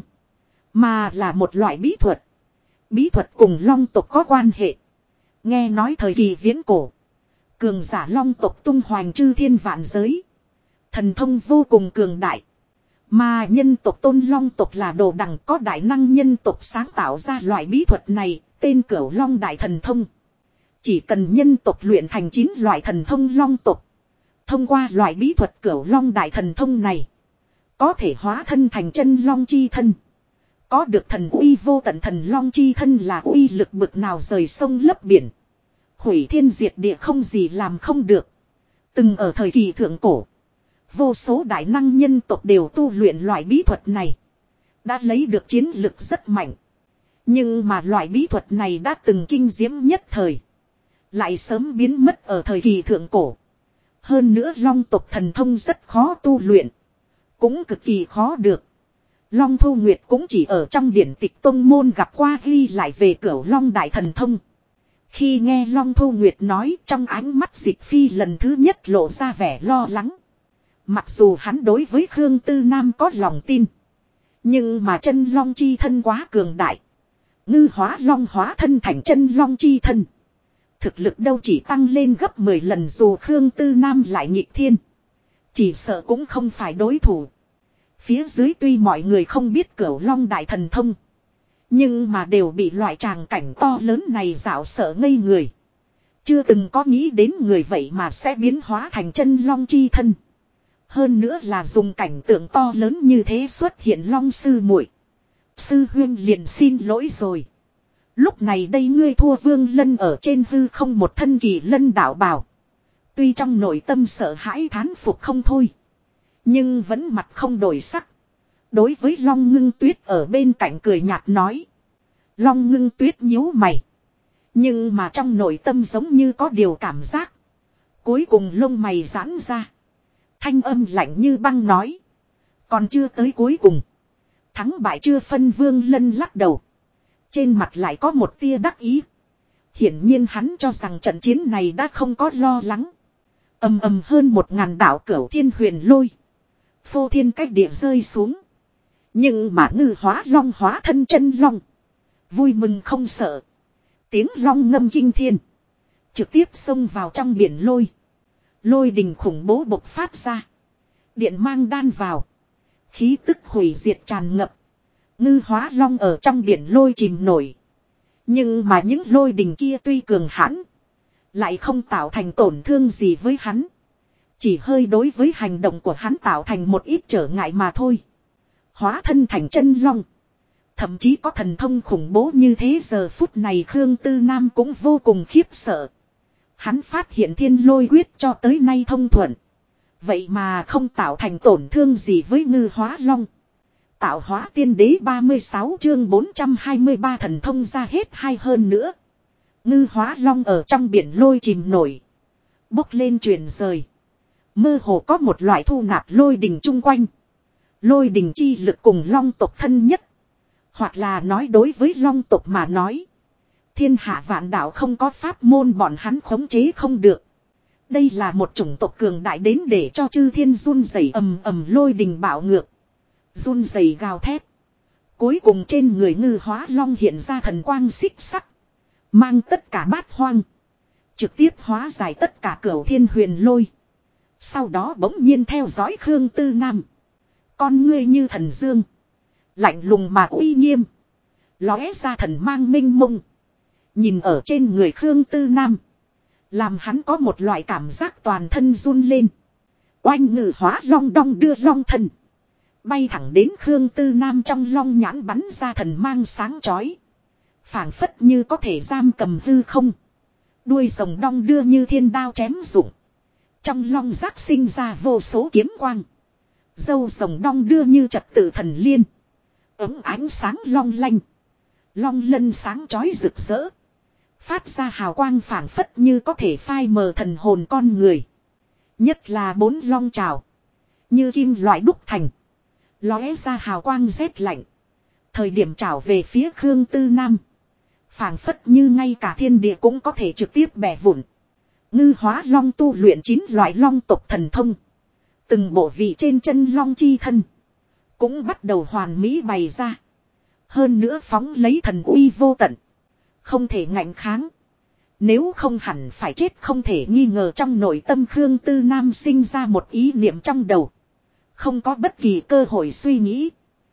Mà là một loại bí thuật. Bí thuật cùng long tộc có quan hệ. Nghe nói thời kỳ viễn cổ. Cường giả long tộc tung hoành chư thiên vạn giới. Thần thông vô cùng cường đại. Mà nhân tộc tôn long tộc là đồ đẳng có đại năng nhân tộc sáng tạo ra loại bí thuật này. Tên Cửu Long đại thần thông. Chỉ cần nhân tộc luyện thành 9 loại thần thông long tộc. Thông qua loại bí thuật Cửu Long đại thần thông này. Có thể hóa thân thành chân long chi thân. Có được thần uy vô tận, thần long chi thân là uy lực bực nào rời sông lấp biển. Hủy thiên diệt địa không gì làm không được. Từng ở thời kỳ thượng cổ. Vô số đại năng nhân tộc đều tu luyện loại bí thuật này. Đã lấy được chiến lực rất mạnh. Nhưng mà loại bí thuật này đã từng kinh diễm nhất thời. Lại sớm biến mất ở thời kỳ thượng cổ. Hơn nữa long tộc thần thông rất khó tu luyện. Cũng cực kỳ khó được. Long Thu Nguyệt cũng chỉ ở trong điển tịch tông môn gặp qua ghi lại về Cửu Long đại thần thông. Khi nghe Long Thu Nguyệt nói, trong ánh mắt Dịch Phi lần thứ nhất lộ ra vẻ lo lắng. Mặc dù hắn đối với Khương Tư Nam có lòng tin. Nhưng mà chân long chi thân quá cường đại. Ngư Hóa Long hóa thân thành chân long chi thân. Thực lực đâu chỉ tăng lên gấp 10 lần, dù Khương Tư Nam lại nghịch thiên. Chỉ sợ cũng không phải đối thủ. Phía dưới tuy mọi người không biết Cửu Long đại thần thông. Nhưng mà đều bị loại tràng cảnh to lớn này dạo sợ ngây người. Chưa từng có nghĩ đến người vậy mà sẽ biến hóa thành chân long chi thân. Hơn nữa là dùng cảnh tượng to lớn như thế xuất hiện long sư muội. Sư huyên liền xin lỗi rồi. Lúc này đây ngươi thua Vương Lân ở trên hư không một thân kỳ lân đạo bào. Tuy trong nội tâm sợ hãi thán phục không thôi. Nhưng vẫn mặt không đổi sắc. Đối với Long Ngưng Tuyết ở bên cạnh cười nhạt nói. Long Ngưng Tuyết nhíu mày. Nhưng mà trong nội tâm giống như có điều cảm giác. Cuối cùng lông mày giãn ra. Thanh âm lạnh như băng nói. Còn chưa tới cuối cùng. Thắng bại chưa phân. Vương Lân lắc đầu. Trên mặt lại có một tia đắc ý. Hiển nhiên hắn cho rằng trận chiến này đã không có lo lắng. Ầm ầm hơn 1000 đạo cửu thiên huyền lôi. Phô thiên cách địa rơi xuống. Nhưng mà Ngư Hóa Long hóa thân chân long. Vui mừng không sợ. Tiếng long ngâm kinh thiên. Trực tiếp xông vào trong biển lôi. Lôi đình khủng bố bộc phát ra. Điện mang đan vào. Khí tức hủy diệt tràn ngập. Ngư Hóa Long ở trong biển lôi chìm nổi. Nhưng mà những lôi đình kia tuy cường hãn. Lại không tạo thành tổn thương gì với hắn. Chỉ hơi đối với hành động của hắn tạo thành một ít trở ngại mà thôi. Hóa thân thành chân long. Thậm chí có thần thông khủng bố như thế. Giờ phút này Khương Tư Nam cũng vô cùng khiếp sợ. Hắn phát hiện thiên lôi quyết cho tới nay thông thuận. Vậy mà không tạo thành tổn thương gì với Ngư Hóa Long. Tạo hóa tiên đế 36 chương 423 thần thông ra hết hay hơn nữa. Ngư Hóa Long ở trong biển lôi chìm nổi. Bốc lên truyền rời. Mơ hồ có một loại thu nạp lôi đình chung quanh. Lôi đình chi lực cùng long tộc thân nhất. Hoặc là nói đối với long tộc mà nói. Thiên hạ vạn đạo không có pháp môn bọn hắn khống chế không được. Đây là một chủng tộc cường đại đến để cho chư thiên run rẩy. Ầm ầm lôi đình bạo ngược. Run rẩy gào thét. Cuối cùng trên người Ngư Hóa Long hiện ra thần quang xích sắc. Mang tất cả bát hoang. Trực tiếp hóa giải tất cả cửu thiên huyền lôi. Sau đó bỗng nhiên theo dõi Khương Tư Nam. Con ngươi như thần dương. Lạnh lùng mà uy nghiêm. Lóe ra thần mang minh mông. Nhìn ở trên người Khương Tư Nam. Làm hắn có một loại cảm giác toàn thân run lên. Oanh Ngư Hóa Long đong đưa long thần. Bay thẳng đến Khương Tư Nam trong long nhãn bắn ra thần mang sáng chói. Phảng phất như có thể giam cầm hư không. Đuôi rồng đong đưa như thiên đao chém rụng. Trong long giác sinh ra vô số kiếm quang. Dâu rồng đong đưa như trật tự thần liên. Ấm ánh sáng long lanh. Long lân sáng chói rực rỡ. Phát ra hào quang phảng phất như có thể phai mờ thần hồn con người. Nhất là 4 long trào. Như kim loại đúc thành. Lóe ra hào quang rét lạnh. Thời điểm trào về phía Khương Tư Nam. Phảng phất như ngay cả thiên địa cũng có thể trực tiếp bẻ vụn. Ngư Hóa Long tu luyện 9 loại long tộc thần thông. Từng bộ vị trên chân long chi thân. Cũng bắt đầu hoàn mỹ bày ra. Hơn nữa phóng lấy thần uy vô tận. Không thể ngạnh kháng. Nếu không hẳn phải chết không thể nghi ngờ. Trong nội tâm Khương Tư Nam sinh ra một ý niệm trong đầu. Không có bất kỳ cơ hội suy nghĩ.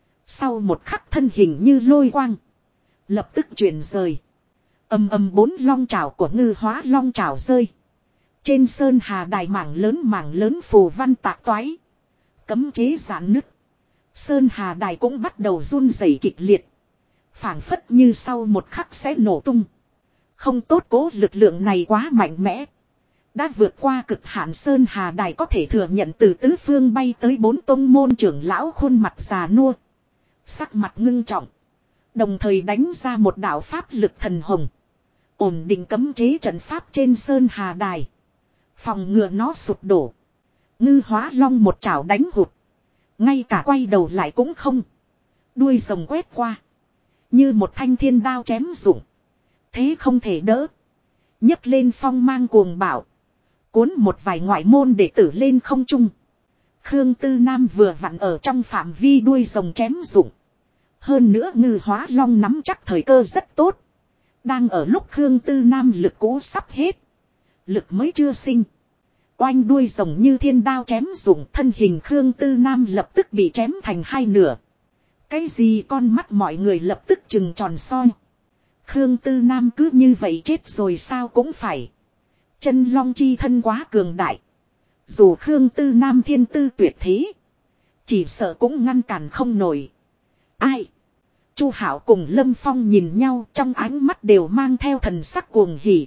Sau một khắc thân hình như lôi quang. Lập tức chuyển rời. Ầm ầm 4 long trảo của Ngư Hóa Long trảo rơi. Trên sơn hà đài mảng lớn phù văn tạc toái. Cấm chế giãn nứt. Sơn hà đài cũng bắt đầu run rẩy kịch liệt. Phảng phất như sau một khắc sẽ nổ tung. Không tốt, cố lực lượng này quá mạnh mẽ. Đã vượt qua cực hạn. Sơn hà đài có thể thừa nhận từ tứ phương bay tới 4 tông môn trưởng lão khuôn mặt già nua. Sắc mặt ngưng trọng. Đồng thời đánh ra một đạo pháp lực thần hồng. Ổn định cấm chế trận pháp trên sơn hà đài. Phòng ngừa nó sụp đổ. Ngư Hóa Long một chảo đánh hụt. Ngay cả quay đầu lại cũng không. Đuôi rồng quét qua. Như một thanh thiên đao chém rụng. Thế không thể đỡ. Nhấc lên phong mang cuồng bạo. Cuốn một vài ngoại môn đệ tử lên không trung. Khương Tư Nam vừa vặn ở trong phạm vi đuôi rồng chém rụng. Hơn nữa Ngư Hóa Long nắm chắc thời cơ rất tốt. Đang ở lúc Khương Tư Nam lực cũ sắp hết. Lực mới chưa sinh. Oanh đuôi rồng như thiên đao chém rụng. Thân hình Khương Tư Nam lập tức bị chém thành 2 nửa. Cái gì? Con mắt mọi người lập tức trừng tròn soi. Khương Tư Nam cứ như vậy chết rồi sao cũng phải. Chân long chi thân quá cường đại. Dù Khương Tư Nam thiên tư tuyệt thế. Chỉ sợ cũng ngăn cản không nổi. Ai? Chu Hạo cùng Lâm Phong nhìn nhau trong ánh mắt đều mang theo thần sắc cuồng hỉ.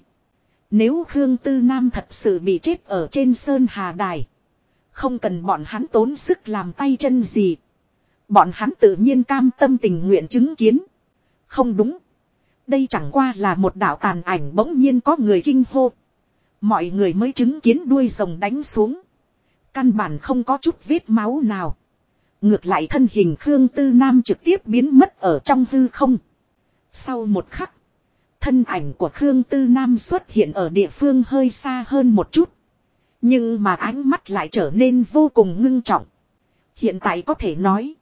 Nếu Khương Tư Nam thật sự bị chết ở trên Sơn Hà Đài. Không cần bọn hắn tốn sức làm tay chân gì. Bọn hắn tự nhiên cam tâm tình nguyện chứng kiến. Không đúng. Đây chẳng qua là một đạo tàn ảnh bỗng nhiên có người kinh hô. Mọi người mới chứng kiến đuôi rồng đánh xuống. Căn bản không có chút vết máu nào. Ngược lại thân hình Khương Tư Nam trực tiếp biến mất ở trong hư không. Sau một khắc. Thân ảnh của Khương Tư Nam xuất hiện ở địa phương hơi xa hơn một chút. Nhưng mà ánh mắt lại trở nên vô cùng ngưng trọng. Hiện tại có thể nói.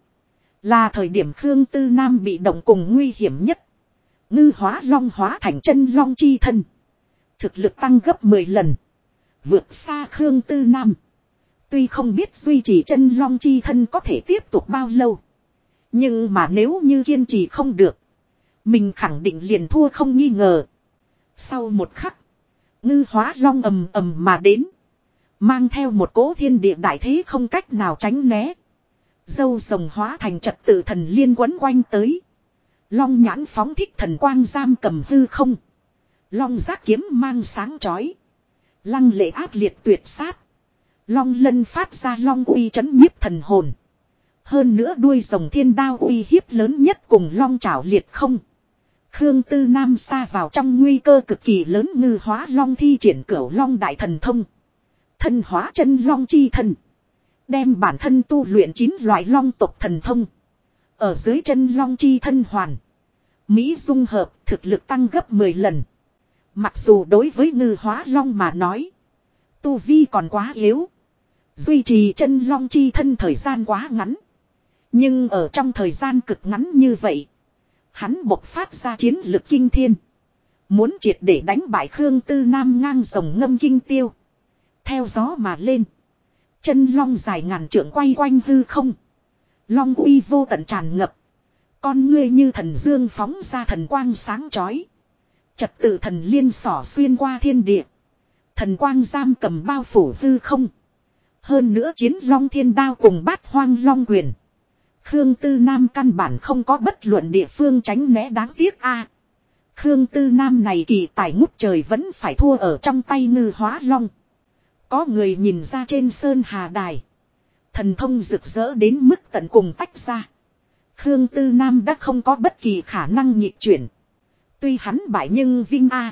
Là thời điểm Khương Tư Nam bị động cùng nguy hiểm nhất. Ngư hóa long hóa thành chân long chi thân. Thực lực tăng gấp 10 lần. Vượt xa Khương Tư Nam. Tuy không biết duy trì chân long chi thân có thể tiếp tục bao lâu. Nhưng mà nếu như kiên trì không được. Mình khẳng định liền thua không nghi ngờ. Sau một khắc. Ngư hóa long ầm ầm mà đến. Mang theo một cỗ thiên địa đại thế không cách nào tránh né. Dâu rồng hóa thành trật tự thần liên quấn quanh tới. Long nhãn phóng thích thần quang giam cầm hư không. Long giác kiếm mang sáng chói. Lăng lệ ác liệt tuyệt sát. Long lân phát ra long uy trấn nhiếp thần hồn. Hơn nữa đuôi rồng thiên đao uy hiếp lớn nhất cùng long chảo liệt không. Khương Tư Nam sa vào trong nguy cơ cực kỳ lớn ngư hóa long thi triển cửu long đại thần thông. Thân hóa chân long chi thần. Đem bản thân tu luyện 9 loại long tộc thần thông. Ở dưới chân long chi thân hoàn. Mỹ dung hợp thực lực tăng gấp 10 lần. Mặc dù đối với ngư hóa long mà nói. Tu vi còn quá yếu. Duy trì chân long chi thân thời gian quá ngắn. Nhưng ở trong thời gian cực ngắn như vậy. Hắn bộc phát ra chiến lực kinh thiên. Muốn triệt để đánh bại Khương Tư Nam ngang rồng ngâm kinh tiêu. Theo gió mà lên. Chân long dài ngàn trượng quay quanh hư không. Long uy vô tận tràn ngập. Con ngươi như thần dương phóng ra thần quang sáng chói. Trật tự thần liên xỏ xuyên qua thiên địa. Thần quang giam cầm bao phủ hư không. Hơn nữa chiến long thiên đao cùng bát hoang long quyền. Khương Tư Nam căn bản không có bất luận địa phương tránh né đáng tiếc a. Khương Tư Nam này kỳ tài ngút trời vẫn phải thua ở trong tay ngư hóa long. Có người nhìn ra trên Sơn Hà Đài. Thần thông rực rỡ đến mức tận cùng tách ra. Khương Tư Nam đã không có bất kỳ khả năng nhịp chuyển. Tuy hắn bại nhưng vinh a.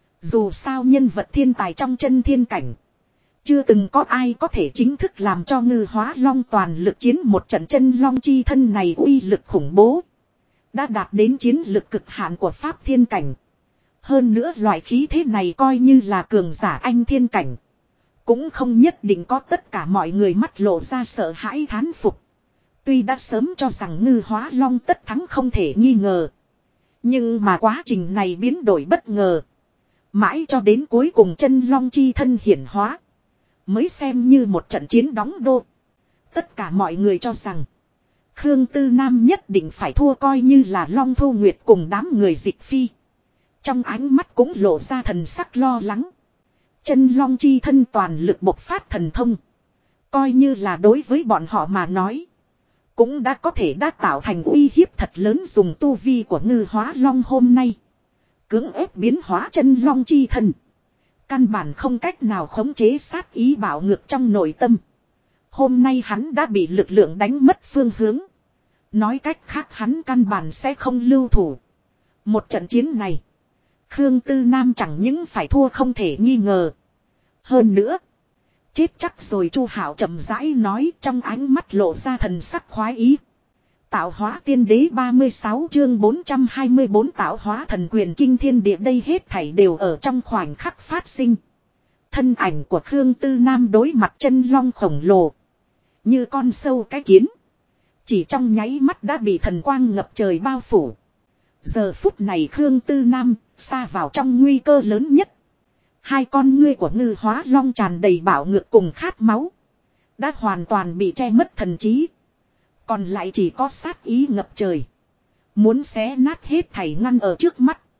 Dù sao nhân vật thiên tài trong chân thiên cảnh. Chưa từng có ai có thể chính thức làm cho ngư hóa long toàn lực chiến một trận chân long chi thân này uy lực khủng bố. Đã đạt đến chiến lực cực hạn của Pháp thiên cảnh. Hơn nữa loại khí thế này coi như là cường giả anh thiên cảnh. Cũng không nhất định có tất cả mọi người mắt lộ ra sợ hãi thán phục. Tuy đã sớm cho rằng ngư hóa long tất thắng không thể nghi ngờ. Nhưng mà quá trình này biến đổi bất ngờ. Mãi cho đến cuối cùng chân long chi thân hiển hóa. Mới xem như một trận chiến đóng đô. Tất cả mọi người cho rằng. Khương Tư Nam nhất định phải thua coi như là Long Thu Nguyệt cùng đám người dịch phi. Trong ánh mắt cũng lộ ra thần sắc lo lắng. Chân long chi thân toàn lực bộc phát thần thông. Coi như là đối với bọn họ mà nói. Cũng đã có thể đã tạo thành uy hiếp thật lớn dùng tu vi của ngư hóa long hôm nay. Cưỡng ép biến hóa chân long chi thân. Căn bản không cách nào khống chế sát ý bạo ngược trong nội tâm. Hôm nay hắn đã bị lực lượng đánh mất phương hướng. Nói cách khác hắn căn bản sẽ không lưu thủ. Một trận chiến này. Khương Tư Nam chẳng những phải thua không thể nghi ngờ. Hơn nữa. Chết chắc rồi Chu Hạo chậm rãi nói trong ánh mắt lộ ra thần sắc khoái ý. Tạo hóa tiên đế 36 chương 424 tạo hóa thần quyền kinh thiên địa đây hết thảy đều ở trong khoảnh khắc phát sinh. Thân ảnh của Khương Tư Nam đối mặt chân long khổng lồ. Như con sâu cái kiến. Chỉ trong nháy mắt đã bị thần quang ngập trời bao phủ. Giờ phút này Khương Tư Nam xa vào trong nguy cơ lớn nhất. Hai con ngươi của ngư hóa long tràn đầy bạo ngược cùng khát máu. Đã hoàn toàn bị che mất thần trí. Còn lại chỉ có sát ý ngập trời. Muốn xé nát hết thảy ngăn ở trước mắt.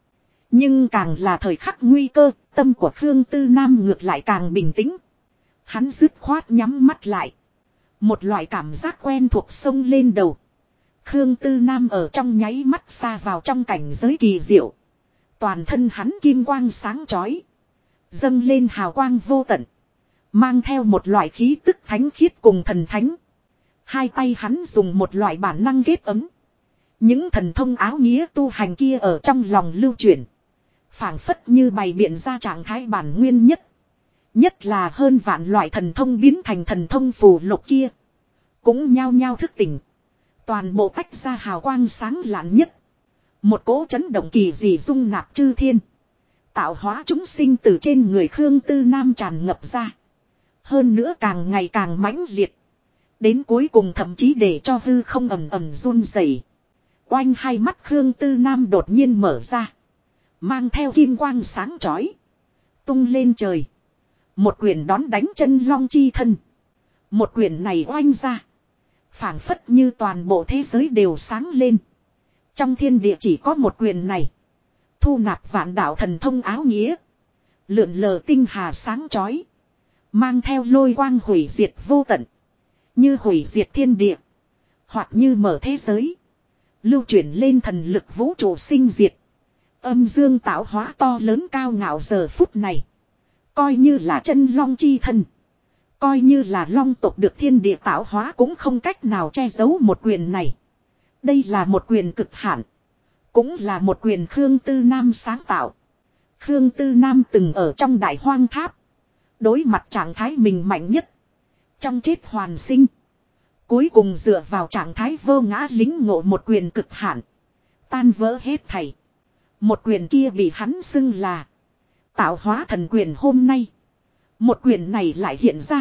Nhưng càng là thời khắc nguy cơ, tâm của Khương Tư Nam ngược lại càng bình tĩnh. Hắn dứt khoát nhắm mắt lại. Một loại cảm giác quen thuộc xông lên đầu. Khương Tư Nam ở trong nháy mắt xa vào trong cảnh giới kỳ diệu. Toàn thân hắn kim quang sáng chói. Dâng lên hào quang vô tận. Mang theo một loại khí tức thánh khiết cùng thần thánh. Hai tay hắn dùng một loại bản năng kết ấm. Những thần thông áo nghĩa tu hành kia ở trong lòng lưu chuyển. Phảng phất như bày biện ra trạng thái bản nguyên nhất. Nhất là hơn vạn loại thần thông biến thành thần thông phù lục kia. Cũng nhao nhao thức tỉnh. Toàn bộ tách ra hào quang sáng lạn nhất. Một cỗ chấn động kỳ dị dung nạp chư thiên. Tạo hóa chúng sinh từ trên người Khương Tư Nam tràn ngập ra. Hơn nữa càng ngày càng mãnh liệt. Đến cuối cùng thậm chí để cho hư không ầm ầm run rẩy. Oanh hai mắt Khương Tư Nam đột nhiên mở ra. Mang theo kim quang sáng chói. Tung lên trời. Một quyền đón đánh chân long chi thân. Một quyền này oanh ra. Phảng phất như toàn bộ thế giới đều sáng lên. Trong thiên địa chỉ có một quyền này. Thu nạp vạn đạo thần thông áo nghĩa. Lượn lờ tinh hà sáng chói. Mang theo lôi quang hủy diệt vô tận. Như hủy diệt thiên địa. Hoặc như mở thế giới. Lưu chuyển lên thần lực vũ trụ sinh diệt. Âm dương tạo hóa to lớn cao ngạo giờ phút này. Coi như là chân long chi thân. Coi như là long tộc được thiên địa tạo hóa cũng không cách nào che giấu một quyền này. Đây là một quyền cực hạn. Cũng là một quyền Khương Tư Nam sáng tạo. Khương Tư Nam từng ở trong đại hoang tháp. Đối mặt trạng thái mình mạnh nhất. Trong chết hoàn sinh. Cuối cùng dựa vào trạng thái vô ngã lính ngộ một quyền cực hạn. Tan vỡ hết thảy. Một quyền kia bị hắn xưng là tạo hóa thần quyền hôm nay. Một quyền này lại hiện ra.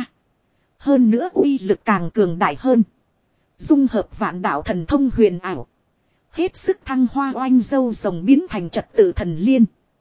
Hơn nữa uy lực càng cường đại hơn. Dung hợp vạn đạo thần thông huyền ảo. Hết sức thăng hoa oanh dâu rồng biến thành trật tự thần liên.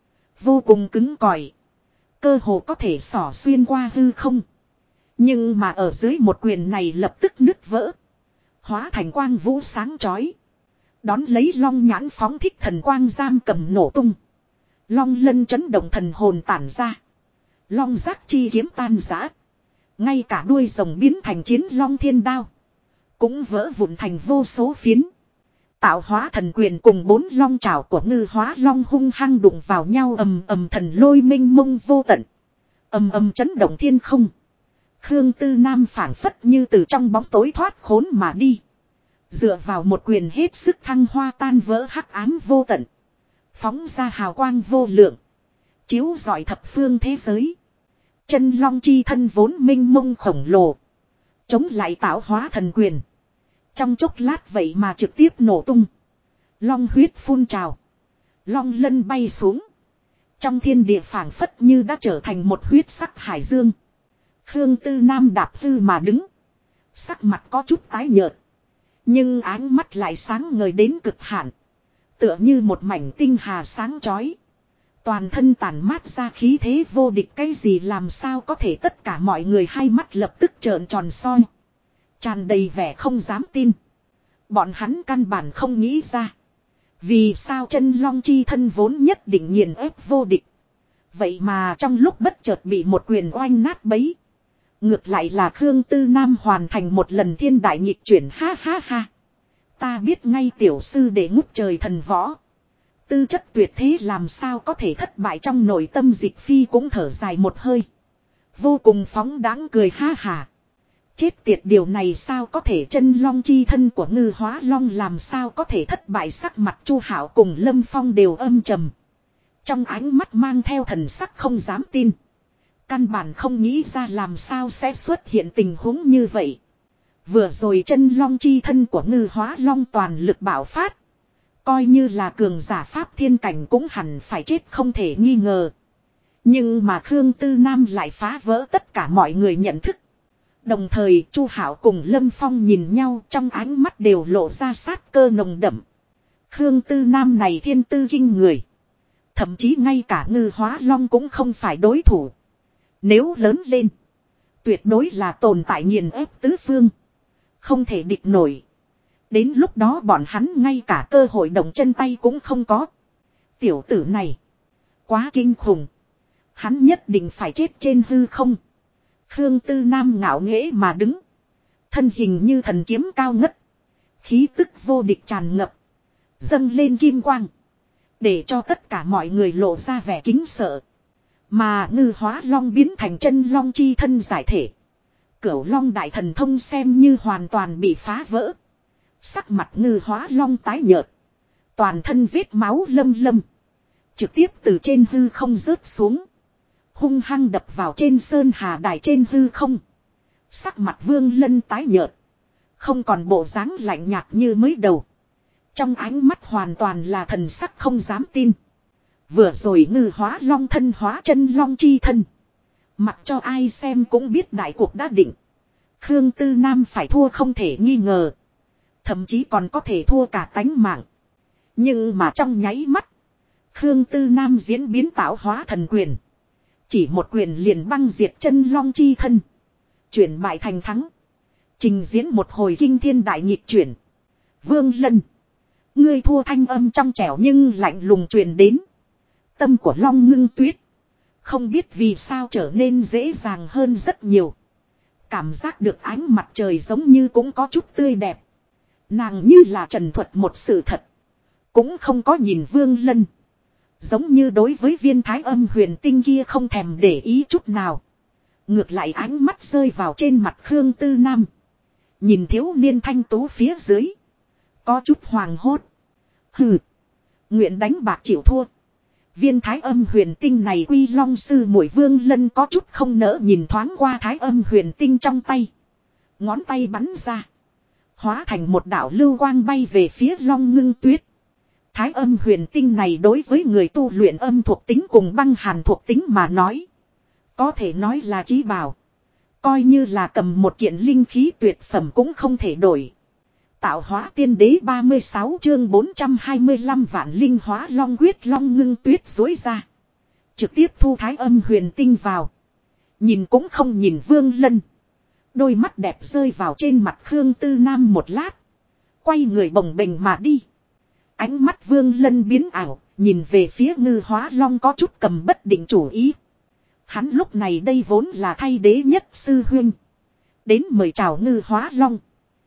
Vô cùng cứng cỏi. Cơ hồ có thể xỏ xuyên qua hư không. Nhưng mà ở dưới một quyền này lập tức nứt vỡ. Hóa thành quang vũ sáng chói. Đón lấy long nhãn phóng thích thần quang giam cầm nổ tung. Long lân chấn động thần hồn tản ra. Long giác chi kiếm tan rã. Ngay cả đuôi rồng biến thành chiến long thiên đao. Cũng vỡ vụn thành vô số phiến. Tạo hóa thần quyền cùng bốn long trảo của Ngư Hóa Long hung hăng đụng vào nhau ầm ầm thần lôi minh mông vô tận. Ầm ầm chấn động thiên không. Khương Tư Nam phảng phất như từ trong bóng tối thoát khốn mà đi. Dựa vào một quyền hết sức thăng hoa tan vỡ hắc ám vô tận. Phóng ra hào quang vô lượng. Chiếu rọi thập phương thế giới. Chân long chi thân vốn minh mông khổng lồ. Chống lại tạo hóa thần quyền. Trong chốc lát vậy mà trực tiếp nổ tung. Long huyết phun trào. Long lân bay xuống. Trong thiên địa phảng phất như đã trở thành một huyết sắc hải dương. Khương Tư Nam đạp hư mà đứng. Sắc mặt có chút tái nhợt. Nhưng áng mắt lại sáng ngời đến cực hạn. Tựa như một mảnh tinh hà sáng chói. Toàn thân tản mát ra khí thế vô địch cái gì làm sao có thể tất cả mọi người hai mắt lập tức trợn tròn soi. Tràn đầy vẻ không dám tin. Bọn hắn căn bản không nghĩ ra. Vì sao chân long chi thân vốn nhất định nghiền ép vô địch. Vậy mà trong lúc bất chợt bị một quyền oanh nát bấy. Ngược lại là Khương Tư Nam hoàn thành một lần thiên đại nghịch chuyển ha ha ha. Ta biết ngay tiểu sư để ngút trời thần võ. Tư chất tuyệt thế làm sao có thể thất bại trong nội tâm Dịch Phi cũng thở dài một hơi. Vô cùng phóng đáng cười ha hà. Chết tiệt điều này sao có thể chân long chi thân của Ngư Hóa Long làm sao có thể thất bại sắc mặt Chu Hạo cùng Lâm Phong đều âm trầm. Trong ánh mắt mang theo thần sắc không dám tin. Căn bản không nghĩ ra làm sao sẽ xuất hiện tình huống như vậy. Vừa rồi chân long chi thân của Ngư Hóa Long toàn lực bạo phát. Coi như là cường giả pháp thiên cảnh cũng hẳn phải chết không thể nghi ngờ. Nhưng mà Khương Tư Nam lại phá vỡ tất cả mọi người nhận thức. Đồng thời Chu Hạo cùng Lâm Phong nhìn nhau trong ánh mắt đều lộ ra sát cơ nồng đậm. Khương Tư Nam này thiên tư kinh người. Thậm chí ngay cả Ngư Hóa Long cũng không phải đối thủ. Nếu lớn lên. Tuyệt đối là tồn tại nghiền ép tứ phương. Không thể địch nổi. Đến lúc đó bọn hắn ngay cả cơ hội động chân tay cũng không có. Tiểu tử này. Quá kinh khủng. Hắn nhất định phải chết trên hư không. Khương Tư Nam ngạo nghễ mà đứng. Thân hình như thần kiếm cao ngất. Khí tức vô địch tràn ngập. Dâng lên kim quang. Để cho tất cả mọi người lộ ra vẻ kính sợ. Mà Ngư Hóa Long biến thành chân long chi thân giải thể. Cửu Long đại thần thông xem như hoàn toàn bị phá vỡ. Sắc mặt Ngư Hóa Long tái nhợt. Toàn thân vết máu lâm lâm. Trực tiếp từ trên hư không rớt xuống. Hung hăng đập vào trên sơn hà đài trên hư không. Sắc mặt Vương Lân tái nhợt. Không còn bộ dáng lạnh nhạt như mới đầu. Trong ánh mắt hoàn toàn là thần sắc không dám tin. Vừa rồi Ngư Hóa Long thân hóa chân long chi thân. Mặc cho ai xem cũng biết đại cuộc đã định. Khương Tư Nam phải thua không thể nghi ngờ. Thậm chí còn có thể thua cả tánh mạng. Nhưng mà trong nháy mắt. Khương Tư Nam diễn biến tạo hóa thần quyền. Chỉ một quyền liền băng diệt chân long chi thân. Chuyển bại thành thắng. Trình diễn một hồi kinh thiên đại nghịch chuyển. Vương Lân. Ngươi thua thanh âm trong trẻo nhưng lạnh lùng truyền đến. Tâm của Long Ngưng Tuyết. Không biết vì sao trở nên dễ dàng hơn rất nhiều. Cảm giác được ánh mặt trời giống như cũng có chút tươi đẹp. Nàng như là trần thuật một sự thật. Cũng không có nhìn Vương Lân. Giống như đối với viên thái âm huyền tinh kia không thèm để ý chút nào. Ngược lại ánh mắt rơi vào trên mặt Khương Tư Nam. Nhìn thiếu niên thanh tú phía dưới. Có chút hoàng hốt. Hừ. Nguyện đánh bạc chịu thua. Viên thái âm huyền tinh này quy long sư muội Vương Lân có chút không nỡ nhìn thoáng qua thái âm huyền tinh trong tay. Ngón tay bắn ra. Hóa thành một đạo lưu quang bay về phía Long Ngưng Tuyết. Thái âm huyền tinh này đối với người tu luyện âm thuộc tính cùng băng hàn thuộc tính mà nói. Có thể nói là chí bảo. Coi như là cầm một kiện linh khí tuyệt phẩm cũng không thể đổi. Tạo hóa tiên đế 36 chương 425 vạn linh hóa long quyết Long Ngưng Tuyết dối ra. Trực tiếp thu thái âm huyền tinh vào. Nhìn cũng không nhìn Vương Lân. Đôi mắt đẹp rơi vào trên mặt Khương Tư Nam một lát. Quay người bồng bềnh mà đi. Ánh mắt Vương Lân biến ảo, nhìn về phía Ngư Hóa Long có chút cầm bất định chủ ý. Hắn lúc này đây vốn là thay đế nhất sư huynh. Đến mời chào Ngư Hóa Long.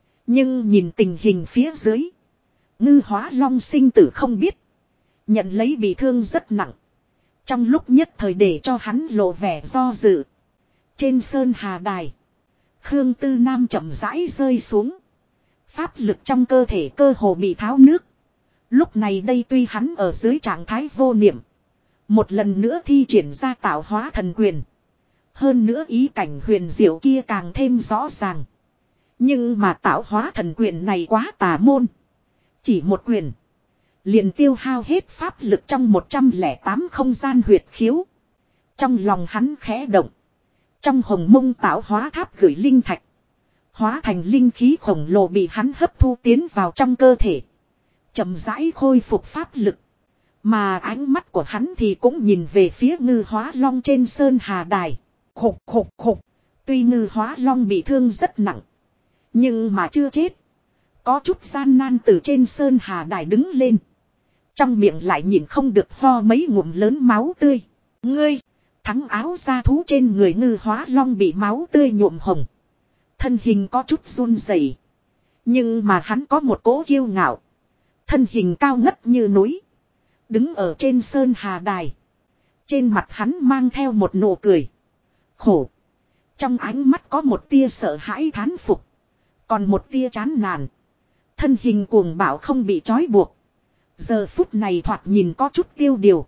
Nhưng nhìn tình hình phía dưới. Ngư Hóa Long sinh tử không biết. Nhận lấy bị thương rất nặng. Trong lúc nhất thời để cho hắn lộ vẻ do dự. Trên sơn hà đài. Khương Tư Nam chậm rãi rơi xuống. Pháp lực trong cơ thể cơ hồ bị tháo nước. Lúc này đây tuy hắn ở dưới trạng thái vô niệm. Một lần nữa thi triển ra tạo hóa thần quyền. Hơn nữa ý cảnh huyền diệu kia càng thêm rõ ràng. Nhưng mà tạo hóa thần quyền này quá tà môn. Chỉ một quyền. Liền tiêu hao hết pháp lực trong 108 không gian huyệt khiếu. Trong lòng hắn khẽ động. Trong hồng mông tạo hóa tháp gửi linh thạch. Hóa thành linh khí khổng lồ bị hắn hấp thu tiến vào trong cơ thể. Chậm rãi khôi phục pháp lực. Mà ánh mắt của hắn thì cũng nhìn về phía Ngư Hóa Long trên sơn hà đài. Khục khục khục. Tuy Ngư Hóa Long bị thương rất nặng. Nhưng mà chưa chết. Có chút gian nan từ trên sơn hà đài đứng lên. Trong miệng lại nhìn không được ho mấy ngụm lớn máu tươi. Ngươi. Thắng áo da thú trên người Ngư Hóa Long bị máu tươi nhuộm hồng. Thân hình có chút run rẩy. Nhưng mà hắn có một cỗ kiêu ngạo. Thân hình cao ngất như núi. Đứng ở trên sơn hà đài. Trên mặt hắn mang theo một nụ cười. Khổ. Trong ánh mắt có một tia sợ hãi thán phục. Còn một tia chán nản. Thân hình cuồng bạo không bị trói buộc. Giờ phút này thoạt nhìn có chút tiêu điều.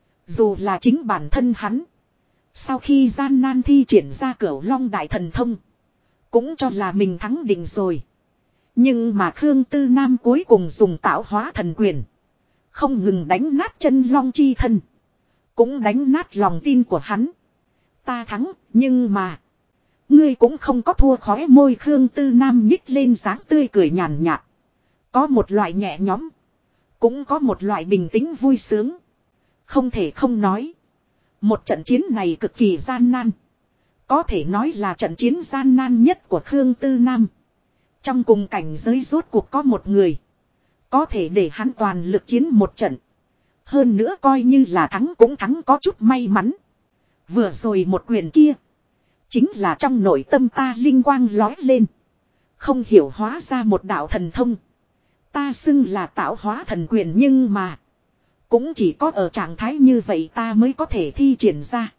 Dù là chính bản thân hắn. Sau khi gian nan thi triển ra Cửu Long đại thần thông. Cũng cho là mình thắng định rồi. Nhưng mà Khương Tư Nam cuối cùng dùng tạo hóa thần quyền. Không ngừng đánh nát chân long chi thân. Cũng đánh nát lòng tin của hắn. Ta thắng, nhưng mà. Ngươi cũng không có thua khóe môi Khương Tư Nam nhích lên dáng tươi cười nhàn nhạt. Có một loại nhẹ nhõm. Cũng có một loại bình tĩnh vui sướng. Không thể không nói. Một trận chiến này cực kỳ gian nan. Có thể nói là trận chiến gian nan nhất của Khương Tư Nam. Trong cùng cảnh giới rốt cuộc có một người. Có thể để hắn toàn lực chiến một trận. Hơn nữa coi như là thắng cũng thắng có chút may mắn. Vừa rồi một quyền kia. Chính là trong nội tâm ta linh quang lói lên. Không hiểu hóa ra một đạo thần thông. Ta xưng là tạo hóa thần quyền nhưng mà. Cũng chỉ có ở trạng thái như vậy ta mới có thể thi triển ra.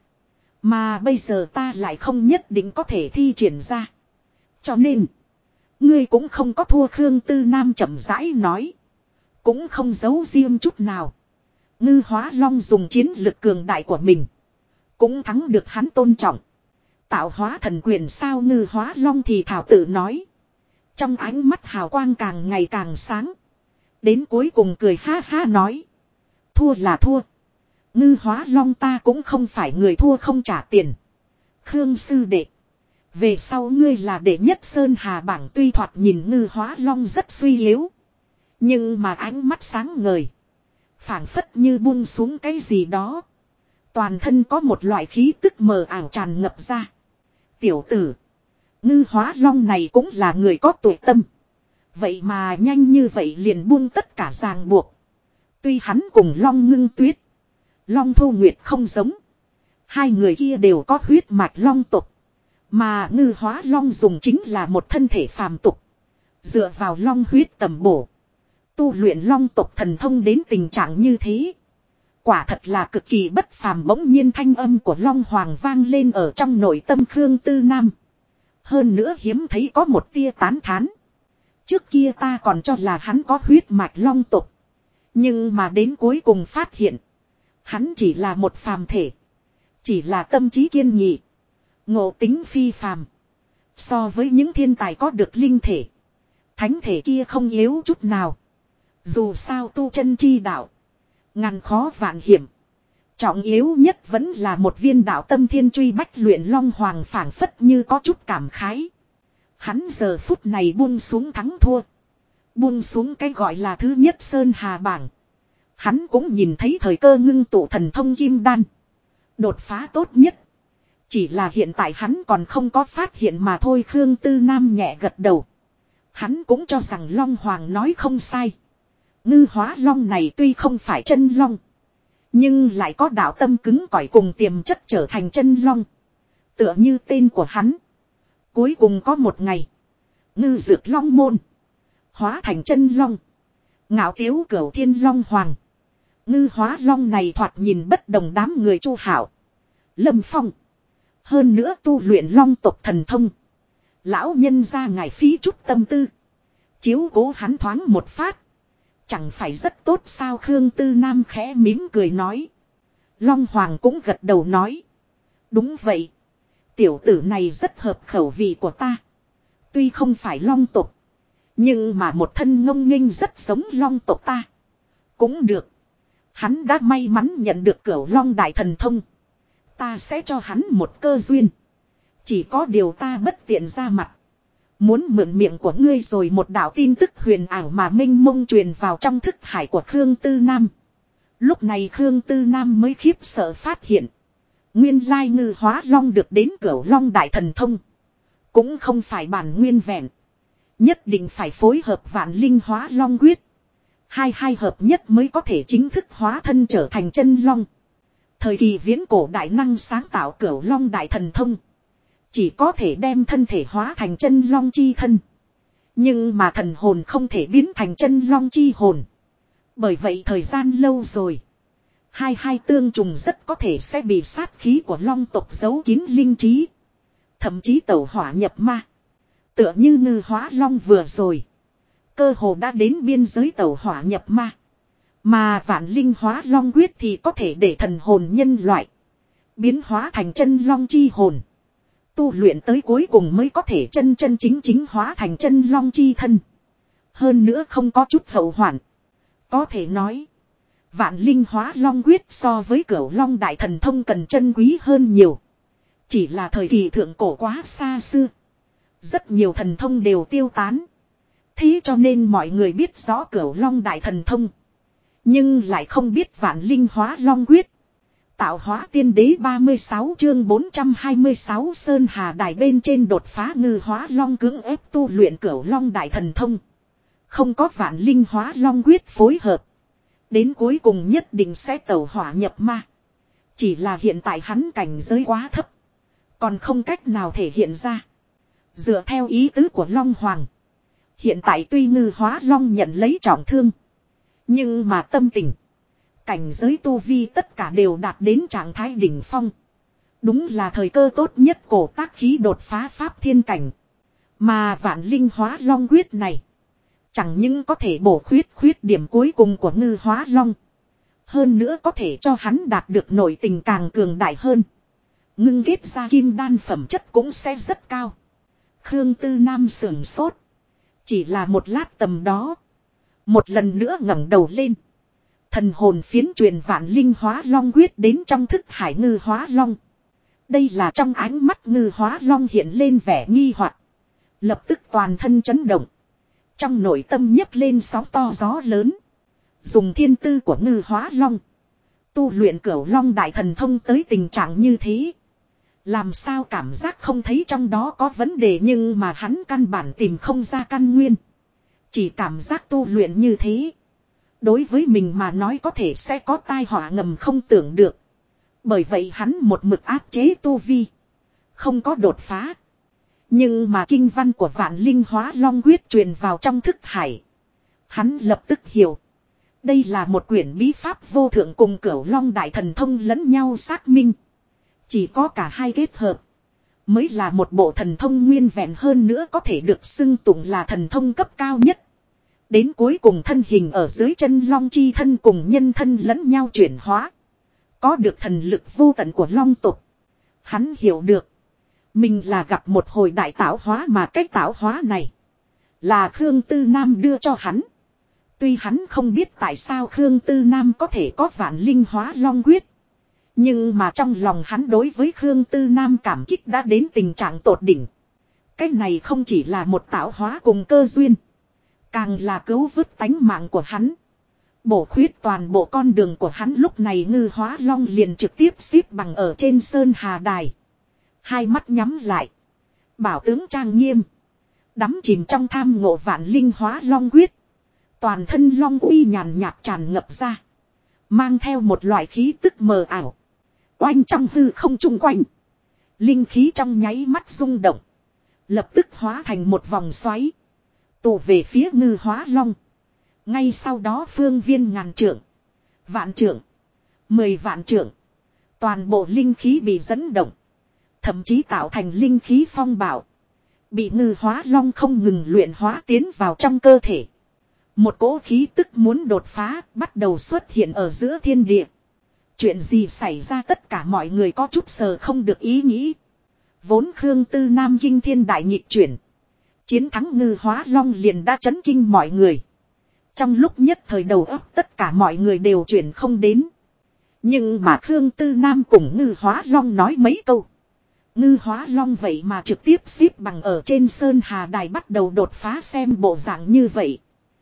Mà bây giờ ta lại không nhất định có thể thi triển ra. Cho nên. Ngươi cũng không có thua Khương Tư Nam chậm rãi nói. Cũng không giấu riêng chút nào. Ngư Hóa Long dùng chiến lực cường đại của mình. Cũng thắng được hắn tôn trọng. Tạo hóa thần quyền sao Ngư Hóa Long thì thảo tự nói. Trong ánh mắt hào quang càng ngày càng sáng. Đến cuối cùng cười ha ha nói. Thua là thua. Ngư Hóa Long ta cũng không phải người thua không trả tiền. Khương sư đệ. Về sau ngươi là đệ nhất Sơn Hà bảng tuy thoạt nhìn Ngư Hóa Long rất suy yếu. Nhưng mà ánh mắt sáng ngời. Phảng phất như buông xuống cái gì đó. Toàn thân có một loại khí tức mờ ảo tràn ngập ra. Tiểu tử. Ngư Hóa Long này cũng là người có tuổi tâm. Vậy mà nhanh như vậy liền buông tất cả ràng buộc. Tuy hắn cùng Long Ngưng Tuyết. Long Thu Nguyệt không giống. Hai người kia đều có huyết mạch long tộc. Mà Ngư Hóa Long dùng chính là một thân thể phàm tục. Dựa vào long huyết tầm bổ. Tu luyện long tộc thần thông đến tình trạng như thế. Quả thật là cực kỳ bất phàm bỗng nhiên thanh âm của Long Hoàng vang lên ở trong nội tâm Khương Tư Nam. Hơn nữa hiếm thấy có một tia tán thán. Trước kia ta còn cho là hắn có huyết mạch long tộc. Nhưng mà đến cuối cùng phát hiện. Hắn chỉ là một phàm thể. Chỉ là tâm trí kiên nghị. Ngộ tính phi phàm. So với những thiên tài có được linh thể. Thánh thể kia không yếu chút nào. Dù sao tu chân chi đạo. Ngàn khó vạn hiểm. Trọng yếu nhất vẫn là một viên đạo tâm thiên truy bách luyện Long Hoàng phảng phất như có chút cảm khái. Hắn giờ phút này buông xuống thắng thua. Buông xuống cái gọi là thứ nhất Sơn Hà bảng. Hắn cũng nhìn thấy thời cơ ngưng tụ thần thông kim đan. Đột phá tốt nhất. Chỉ là hiện tại hắn còn không có phát hiện mà thôi. Khương Tư Nam nhẹ gật đầu. Hắn cũng cho rằng Long Hoàng nói không sai. Ngư Hóa Long này tuy không phải chân long. Nhưng lại có đạo tâm cứng cỏi cùng tiềm chất trở thành chân long. Tựa như tên của hắn. Cuối cùng có một ngày. Ngư Dược Long môn. Hóa thành chân long. Ngạo tiếu cửu thiên long hoàng. Ngư Hóa Long này thoạt nhìn bất đồng đám người Chu Hảo. Lâm Phong. Hơn nữa tu luyện long tộc thần thông. Lão nhân ra ngài phí chút tâm tư. Chiếu cố hắn thoáng một phát. Chẳng phải rất tốt sao Khương Tư Nam khẽ mỉm cười nói. Long Hoàng cũng gật đầu nói. Đúng vậy. Tiểu tử này rất hợp khẩu vị của ta. Tuy không phải long tộc. Nhưng mà một thân ngông nghênh rất giống long tộc ta. Cũng được. Hắn đã may mắn nhận được cửu long đại thần thông. Ta sẽ cho hắn một cơ duyên. Chỉ có điều ta bất tiện ra mặt. Muốn mượn miệng của ngươi rồi một đạo tin tức huyền ảo mà minh mông truyền vào trong thức hải của Khương Tư Nam. Lúc này Khương Tư Nam mới khiếp sợ phát hiện. Nguyên lai Ngư Hóa Long được đến cửu long đại thần thông. Cũng không phải bản nguyên vẹn. Nhất định phải phối hợp vạn linh hóa long quyết. Hai hợp nhất mới có thể chính thức hóa thân trở thành chân long. Thời kỳ viễn cổ đại năng sáng tạo cửu long đại thần thông. Chỉ có thể đem thân thể hóa thành chân long chi thân. Nhưng mà thần hồn không thể biến thành chân long chi hồn. Bởi vậy thời gian lâu rồi. Hai tương trùng rất có thể sẽ bị sát khí của long tộc giấu kín linh trí. Thậm chí tẩu hỏa nhập ma. Tựa như Ngư Hóa Long vừa rồi. Cơ hồ đã đến biên giới tẩu hỏa nhập ma. Mà vạn linh hóa long quyết thì có thể để thần hồn nhân loại. Biến hóa thành chân long chi hồn. Tu luyện tới cuối cùng mới có thể chân chính hóa thành chân long chi thân. Hơn nữa không có chút hậu hoạn. Có thể nói. Vạn linh hóa long quyết so với cửu long đại thần thông cần chân quý hơn nhiều. Chỉ là thời kỳ thượng cổ quá xa xưa. Rất nhiều thần thông đều tiêu tán. Thế cho nên mọi người biết rõ cửu long đại thần thông. Nhưng lại không biết vạn linh hóa long quyết. Tạo hóa tiên đế 36 chương 426 Sơn Hà Đài bên trên đột phá Ngư Hóa Long cưỡng ép tu luyện cửu long đại thần thông. Không có vạn linh hóa long quyết phối hợp. Đến cuối cùng nhất định sẽ tẩu hỏa nhập ma. Chỉ là hiện tại hắn cảnh giới quá thấp. Còn không cách nào thể hiện ra. Dựa theo ý tứ của Long Hoàng. Hiện tại tuy Ngư Hóa Long nhận lấy trọng thương. Nhưng mà tâm tình. Cảnh giới tu vi tất cả đều đạt đến trạng thái đỉnh phong. Đúng là thời cơ tốt nhất cổ tác khí đột phá pháp thiên cảnh. Mà Vạn Linh Hóa Long quyết này. Chẳng những có thể bổ khuyết điểm cuối cùng của Ngư Hóa Long. Hơn nữa có thể cho hắn đạt được nội tình càng cường đại hơn. Ngưng kết ra kim đan phẩm chất cũng sẽ rất cao. Khương Tư Nam sưởng sốt. Chỉ là một lát tầm đó. Một lần nữa ngẩng đầu lên. Thần hồn phiến truyền Vạn Linh Hóa Long quyết đến trong thức hải Ngư Hóa Long. Đây là trong ánh mắt Ngư Hóa Long hiện lên vẻ nghi hoặc. Lập tức toàn thân chấn động. Trong nội tâm nhấc lên sóng to gió lớn. Dùng thiên tư của Ngư Hóa Long. Tu luyện Cửu Long Đại Thần Thông tới tình trạng như thế. Làm sao cảm giác không thấy trong đó có vấn đề, nhưng mà hắn căn bản tìm không ra căn nguyên. Chỉ cảm giác tu luyện như thế. Đối với mình mà nói có thể sẽ có tai họa ngầm không tưởng được. Bởi vậy hắn một mực áp chế tu vi. Không có đột phá. Nhưng mà kinh văn của Vạn Linh Hóa Long quyết truyền vào trong thức hải. Hắn lập tức hiểu. Đây là một quyển bí pháp vô thượng cùng Cửu Long Đại Thần Thông lẫn nhau xác minh. Chỉ có cả hai kết hợp. Mới là một bộ thần thông nguyên vẹn, hơn nữa có thể được xưng tụng là thần thông cấp cao nhất. Đến cuối cùng thân hình ở dưới chân long chi thân cùng nhân thân lẫn nhau chuyển hóa. Có được thần lực vô tận của long tộc. Hắn hiểu được. Mình là gặp một hồi đại tạo hóa, mà cách tạo hóa này là Khương Tư Nam đưa cho hắn. Tuy hắn không biết tại sao Khương Tư Nam có thể có Vạn Linh Hóa Long quyết. Nhưng mà trong lòng hắn đối với Khương Tư Nam cảm kích đã đến tình trạng tột đỉnh. Cái này không chỉ là một tạo hóa cùng cơ duyên. Càng là cứu vớt tánh mạng của hắn. Bổ khuyết toàn bộ con đường của hắn. Lúc này Ngư Hóa Long liền trực tiếp xếp bằng ở trên sơn hà đài. Hai mắt nhắm lại. Bảo tướng trang nghiêm. Đắm chìm trong tham ngộ Vạn Linh Hóa Long quyết. Toàn thân long uy nhàn nhạt tràn ngập ra. Mang theo một loại khí tức mờ ảo. Oanh trong hư không chung quanh. Linh khí trong nháy mắt rung động. Lập tức hóa thành một vòng xoáy. Tụ về phía Ngư Hóa Long. Ngay sau đó phương viên ngàn trượng. Vạn trượng. 10 vạn trượng. Toàn bộ linh khí bị dẫn động. Thậm chí tạo thành linh khí phong bạo. Bị Ngư Hóa Long không ngừng luyện hóa tiến vào trong cơ thể. Một cỗ khí tức muốn đột phá bắt đầu xuất hiện ở giữa thiên địa. Chuyện gì xảy ra, tất cả mọi người có chút sờ không được ý nghĩ. Vốn Khương Tư Nam kinh thiên đại nhịp chuyển. Chiến thắng Ngư Hóa Long liền đã chấn kinh mọi người. Trong lúc nhất thời đầu óc tất cả mọi người đều chuyển không đến. Nhưng mà Khương Tư Nam cùng Ngư Hóa Long nói mấy câu. Ngư Hóa Long vậy mà trực tiếp xếp bằng ở trên sơn hà đài bắt đầu đột phá, xem bộ dạng như vậy.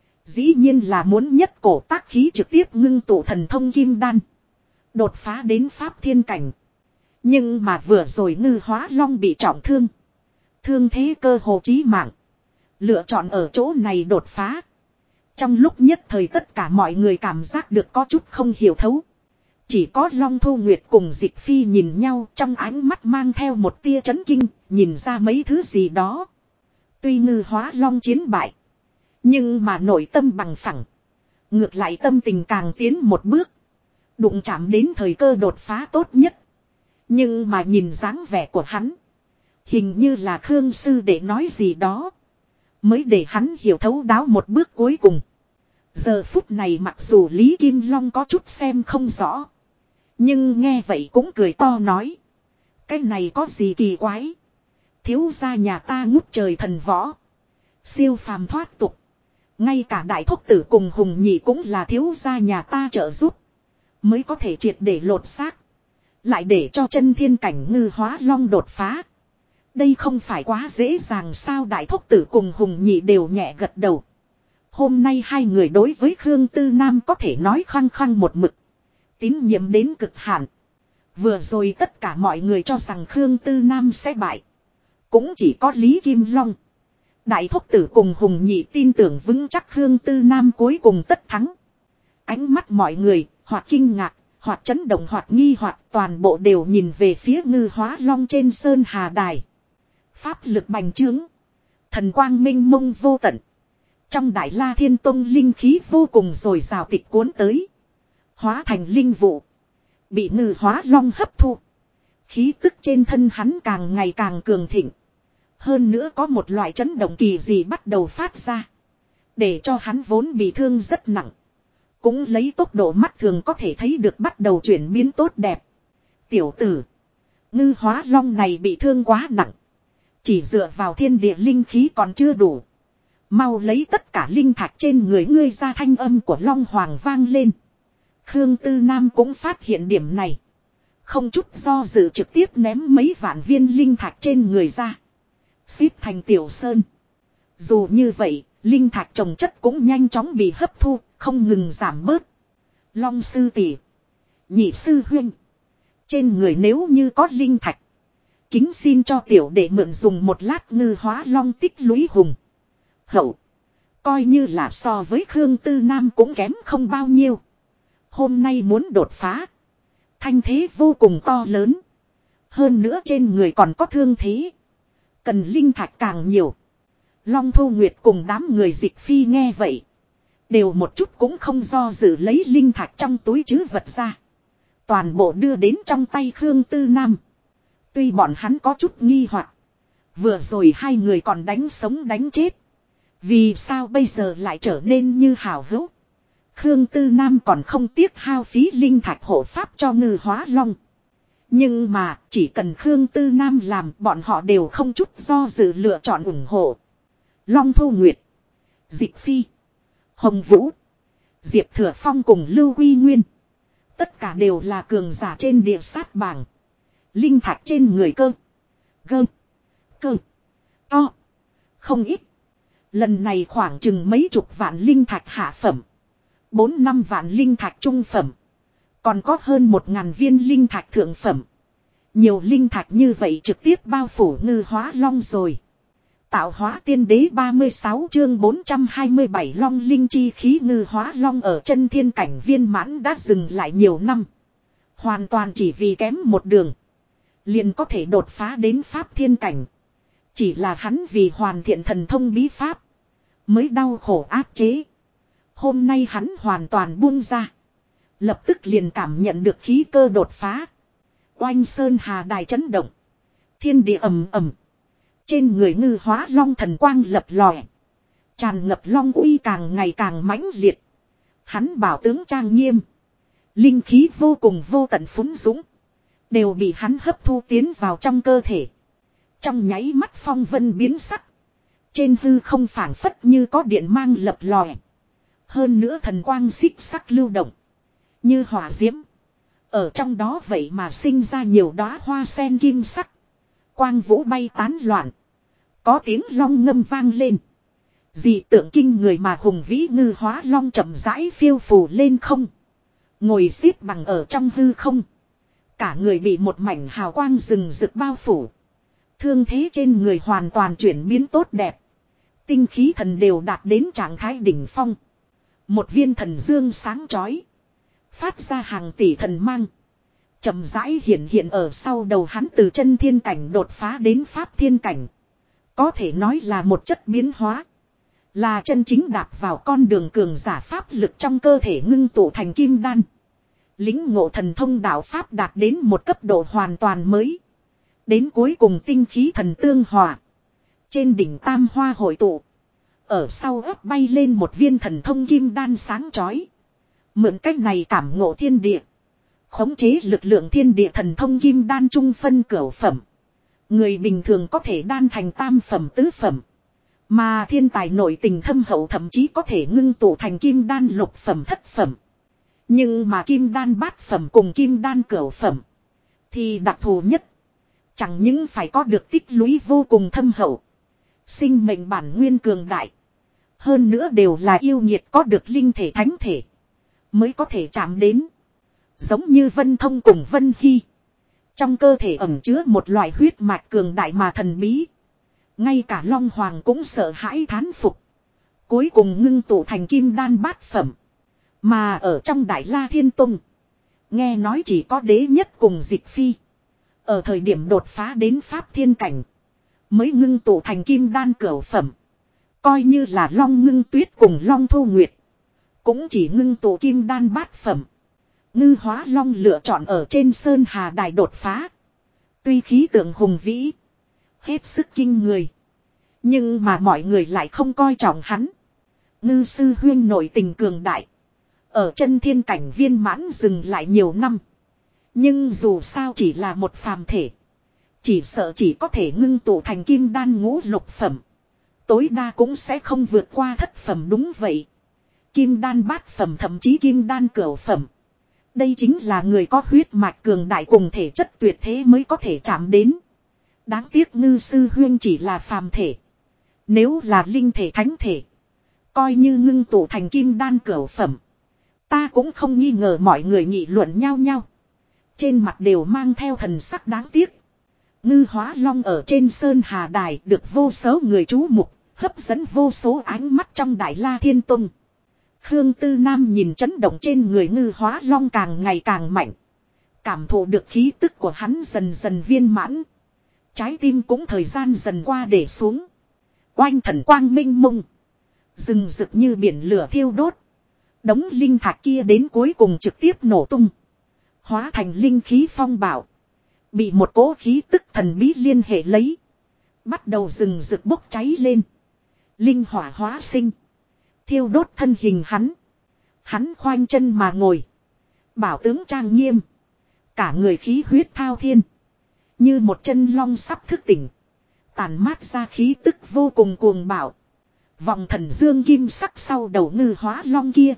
Dĩ nhiên là muốn nhất cổ tác khí trực tiếp ngưng tụ thần thông kim đan. Đột phá đến pháp thiên cảnh. Nhưng mà vừa rồi Ngư Hóa Long bị trọng thương. Thương thế cơ hồ chí mạng. Lựa chọn ở chỗ này đột phá. Trong lúc nhất thời tất cả mọi người cảm giác được có chút không hiểu thấu. Chỉ có Long Thu Nguyệt cùng Dịch Phi nhìn nhau, trong ánh mắt mang theo một tia chấn kinh, nhìn ra mấy thứ gì đó. Tuy Ngư Hóa Long chiến bại. Nhưng mà nội tâm bằng phẳng. Ngược lại tâm tình càng tiến một bước. Đụng chạm đến thời cơ đột phá tốt nhất. Nhưng mà nhìn dáng vẻ của hắn. Hình như là Khương Sư để nói gì đó. Mới để hắn hiểu thấu đáo một bước cuối cùng. Giờ phút này mặc dù Lý Kim Long có chút xem không rõ. Nhưng nghe vậy cũng cười to nói. Cái này có gì kỳ quái. Thiếu gia nhà ta ngút trời thần võ. Siêu phàm thoát tục. Ngay cả đại thúc tử cùng Hùng Nhị cũng là thiếu gia nhà ta trợ giúp. Mới có thể triệt để lột xác. Lại để cho chân thiên cảnh Ngư Hóa Long đột phá. Đây không phải quá dễ dàng sao? Đại thúc tử cùng Hùng Nhị đều nhẹ gật đầu. Hôm nay hai người đối với Khương Tư Nam có thể nói khăng khăng một mực. Tín nhiệm đến cực hạn. Vừa rồi tất cả mọi người cho rằng Khương Tư Nam sẽ bại. Cũng chỉ có Lý Kim Long. Đại thúc tử cùng Hùng Nhị tin tưởng vững chắc Khương Tư Nam cuối cùng tất thắng. Ánh mắt mọi người, hoặc kinh ngạc, hoặc chấn động hoặc nghi hoặc toàn bộ đều nhìn về phía Ngư Hóa Long trên sơn hà đài. Pháp lực bành trướng. Thần quang minh mông vô tận. Trong Đại La Thiên Tông linh khí vô cùng dồi dào tịch cuốn tới. Hóa thành linh vụ. Bị Ngư Hóa Long hấp thu. Khí tức trên thân hắn càng ngày càng cường thịnh. Hơn nữa có một loại chấn động kỳ dị bắt đầu phát ra. Để cho hắn vốn bị thương rất nặng. Cũng lấy tốc độ mắt thường có thể thấy được bắt đầu chuyển biến tốt đẹp. Tiểu tử. Ngư Hóa Long này bị thương quá nặng. Chỉ dựa vào thiên địa linh khí còn chưa đủ. Mau lấy tất cả linh thạch trên người ngươi ra, thanh âm của Long Hoàng vang lên. Khương Tư Nam cũng phát hiện điểm này. Không chút do dự trực tiếp ném mấy vạn viên linh thạch trên người ra. Xếp thành tiểu sơn. Dù như vậy, linh thạch trồng chất cũng nhanh chóng bị hấp thu, không ngừng giảm bớt. Long sư tỷ, nhị sư huynh, trên người nếu như có linh thạch, kính xin cho tiểu đệ mượn dùng một lát. Ngư Hóa Long tích lũy hùng hậu, coi như là so với Khương Tư Nam cũng kém không bao nhiêu. Hôm nay muốn đột phá, thanh thế vô cùng to lớn. Hơn nữa trên người còn có thương thế, cần linh thạch càng nhiều. Long Thu Nguyệt cùng đám người Dịch Phi nghe vậy, đều một chút cũng không do dự lấy linh thạch trong túi trữ vật ra. Toàn bộ đưa đến trong tay Khương Tư Nam. Tuy bọn hắn có chút nghi hoặc, vừa rồi hai người còn đánh sống đánh chết, vì sao bây giờ lại trở nên như hảo hữu. Khương Tư Nam còn không tiếc hao phí linh thạch hộ pháp cho Ngư Hóa Long. Nhưng mà chỉ cần Khương Tư Nam làm, bọn họ đều không chút do dự lựa chọn ủng hộ. Long Thu Nguyệt, Dịch Phi, Hồng Vũ, Diệp Thừa Phong cùng Lưu Quy Nguyên, tất cả đều là cường giả trên địa sát bảng. Linh thạch trên người cơ to không ít. Lần này khoảng chừng mấy chục vạn linh thạch hạ phẩm, 4-5 vạn linh thạch trung phẩm, còn có hơn 1000 viên linh thạch thượng phẩm. Nhiều linh thạch như vậy trực tiếp bao phủ Ngư Hóa Long rồi. Tạo Hóa Tiên Đế 36 chương 427 Long linh chi khí. Ngư Hóa Long ở chân thiên cảnh viên mãn đã dừng lại nhiều năm. Hoàn toàn chỉ vì kém một đường, liền có thể đột phá đến Pháp thiên cảnh. Chỉ là hắn vì hoàn thiện thần thông bí pháp, mới đau khổ áp chế. Hôm nay hắn hoàn toàn buông ra, lập tức liền cảm nhận được khí cơ đột phá. Oanh sơn hà đài chấn động, thiên địa ầm ầm. Trên người Ngư Hóa Long thần quang lập lòe, tràn ngập long uy càng ngày càng mãnh liệt. Hắn bảo tướng trang nghiêm, linh khí vô cùng vô tận phúng dũng, đều bị hắn hấp thu tiến vào trong cơ thể. Trong nháy mắt phong vân biến sắc, trên hư không phảng phất như có điện mang lập lòe. Hơn nữa thần quang xích sắc lưu động, như hỏa diễm. Ở trong đó vậy mà sinh ra nhiều đóa hoa sen kim sắc. Quang vũ bay tán loạn, có tiếng long ngâm vang lên. Dị tượng kinh người mà hùng vĩ Ngư Hóa Long chậm rãi phiêu phù lên không, ngồi xếp bằng ở trong hư không. Cả người bị một mảnh hào quang rừng rực bao phủ. Thương thế trên người hoàn toàn chuyển biến tốt đẹp. Tinh khí thần đều đạt đến trạng thái đỉnh phong. Một viên thần dương sáng chói, phát ra hàng tỷ thần mang, chậm rãi hiện ở sau đầu hắn. Từ chân thiên cảnh đột phá đến Pháp thiên cảnh, có thể nói là một chất biến hóa. Là chân chính đạp vào con đường cường giả. Pháp lực trong cơ thể ngưng tụ thành kim đan. Lĩnh ngộ thần thông đạo Pháp đạt đến một cấp độ hoàn toàn mới. Đến cuối cùng tinh khí thần tương hòa, trên đỉnh tam hoa hội tụ. Ở sau ấp bay lên một viên thần thông kim đan sáng chói. Mượn cách này cảm ngộ thiên địa, khống chế lực lượng thiên địa. Thần thông kim đan trung phân cửu phẩm, người bình thường có thể đan thành tam phẩm tứ phẩm. Mà thiên tài nội tình thâm hậu thậm chí có thể ngưng tụ thành kim đan lục phẩm thất phẩm. Nhưng mà kim đan bát phẩm cùng kim đan cửu phẩm thì đặc thù nhất. Chẳng những phải có được tích lũy vô cùng thâm hậu, sinh mệnh bản nguyên cường đại, hơn nữa đều là yêu nghiệt có được linh thể thánh thể, mới có thể chạm đến. Giống như Vân Thông cùng Vân Hy, trong cơ thể ẩn chứa một loại huyết mạch cường đại mà thần bí. Ngay cả Long Hoàng cũng sợ hãi thán phục. Cuối cùng ngưng tụ thành kim đan bát phẩm. Mà ở trong Đại La Thiên Tông, nghe nói chỉ có đế nhất cùng Dịch Phi. Ở thời điểm đột phá đến Pháp Thiên Cảnh, mới ngưng tụ thành kim đan cửu phẩm. Coi như là Long Ngưng Tuyết cùng Long Thu Nguyệt, cũng chỉ ngưng tụ kim đan bát phẩm. Ngư Hóa Long lựa chọn ở trên Sơn Hà Đài đột phá. Tuy khí tượng hùng vĩ, hết sức kinh người, nhưng mà mọi người lại không coi trọng hắn. Ngư sư huyên nội tình cường đại, ở chân thiên cảnh viên mãn dừng lại nhiều năm. Nhưng dù sao chỉ là một phàm thể, chỉ sợ chỉ có thể ngưng tụ thành kim đan ngũ lục phẩm. Tối đa cũng sẽ không vượt qua thất phẩm, đúng vậy. Kim đan bát phẩm thậm chí kim đan cửu phẩm. Đây chính là người có huyết mạch cường đại cùng thể chất tuyệt thế mới có thể chạm đến. Đáng tiếc Ngư sư huyên chỉ là phàm thể. Nếu là linh thể thánh thể, coi như ngưng tụ thành kim đan cửu phẩm, ta cũng không nghi ngờ mọi người nghị luận nhau nhau. Trên mặt đều mang theo thần sắc đáng tiếc. Ngư Hóa Long ở trên Sơn Hà Đài được vô số người chú mục, hấp dẫn vô số ánh mắt trong Đại La Thiên Tông. Khương Tư Nam nhìn chấn động trên người Ngư Hóa Long càng ngày càng mạnh. Cảm thụ được khí tức của hắn dần dần viên mãn. Trái tim cũng thời gian dần qua để xuống. Oanh thần quang minh mông, rừng rực như biển lửa thiêu đốt. Đống linh thạch kia đến cuối cùng trực tiếp nổ tung, hóa thành linh khí phong bạo. Bị một cỗ khí tức thần bí liên hệ lấy, bắt đầu rừng rực bốc cháy lên. Linh hỏa hóa sinh, thiêu đốt thân hình hắn. Hắn khoanh chân mà ngồi, bảo tướng trang nghiêm, cả người khí huyết thao thiên, như một chân long sắp thức tỉnh, tàn mát ra khí tức vô cùng cuồng bạo. Vòng thần dương kim sắc sau đầu Ngư Hóa Long kia,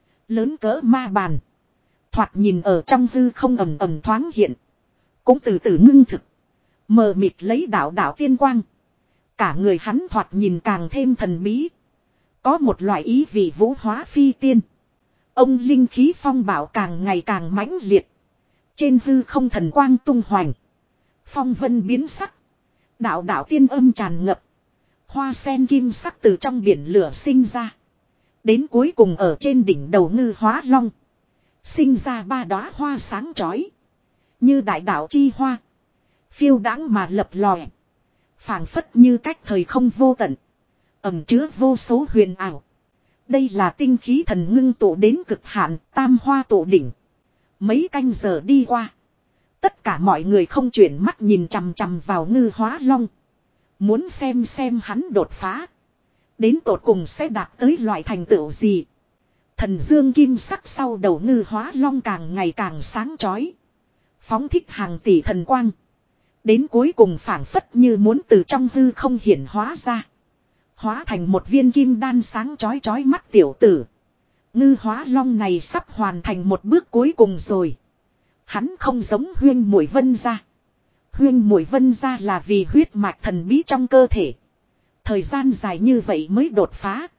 lớn cỡ ma bàn, thoạt nhìn ở trong hư không ầm ầm thoáng hiện, cũng từ từ ngưng thực, mờ mịt lấy đạo đạo tiên quang. Cả người hắn thoạt nhìn càng thêm thần bí, có một loại ý vị vũ hóa phi tiên. Ông linh khí phong bạo càng ngày càng mãnh liệt, trên hư không thần quang tung hoành, phong vân biến sắc, đạo đạo tiên âm tràn ngập. Hoa sen kim sắc từ trong biển lửa sinh ra, đến cuối cùng ở trên đỉnh đầu Ngư Hóa Long sinh ra ba đóa hoa sáng chói, như đại đạo chi hoa, phiêu đãng mà lập lòe, phảng phất như cách thời không vô tận, ẩn chứa vô số huyền ảo. Đây là tinh khí thần ngưng tụ đến cực hạn, tam hoa tụ đỉnh. Mấy canh giờ đi qua, tất cả mọi người không chuyển mắt nhìn chằm chằm vào Ngư Hóa Long, muốn xem hắn đột phá đến tột cùng sẽ đạt tới loại thành tựu gì. Thần dương kim sắc sau đầu Ngư Hóa Long càng ngày càng sáng chói, phóng thích hàng tỷ thần quang, đến cuối cùng phảng phất như muốn từ trong hư không hiển hóa ra, hóa thành một viên kim đan sáng chói chói mắt tiểu tử. Ngư Hóa Long này sắp hoàn thành một bước cuối cùng rồi. Hắn không giống Huyên Muội Vân Gia. Huyên Muội Vân Gia là vì huyết mạch thần bí trong cơ thể, thời gian dài như vậy mới đột phá.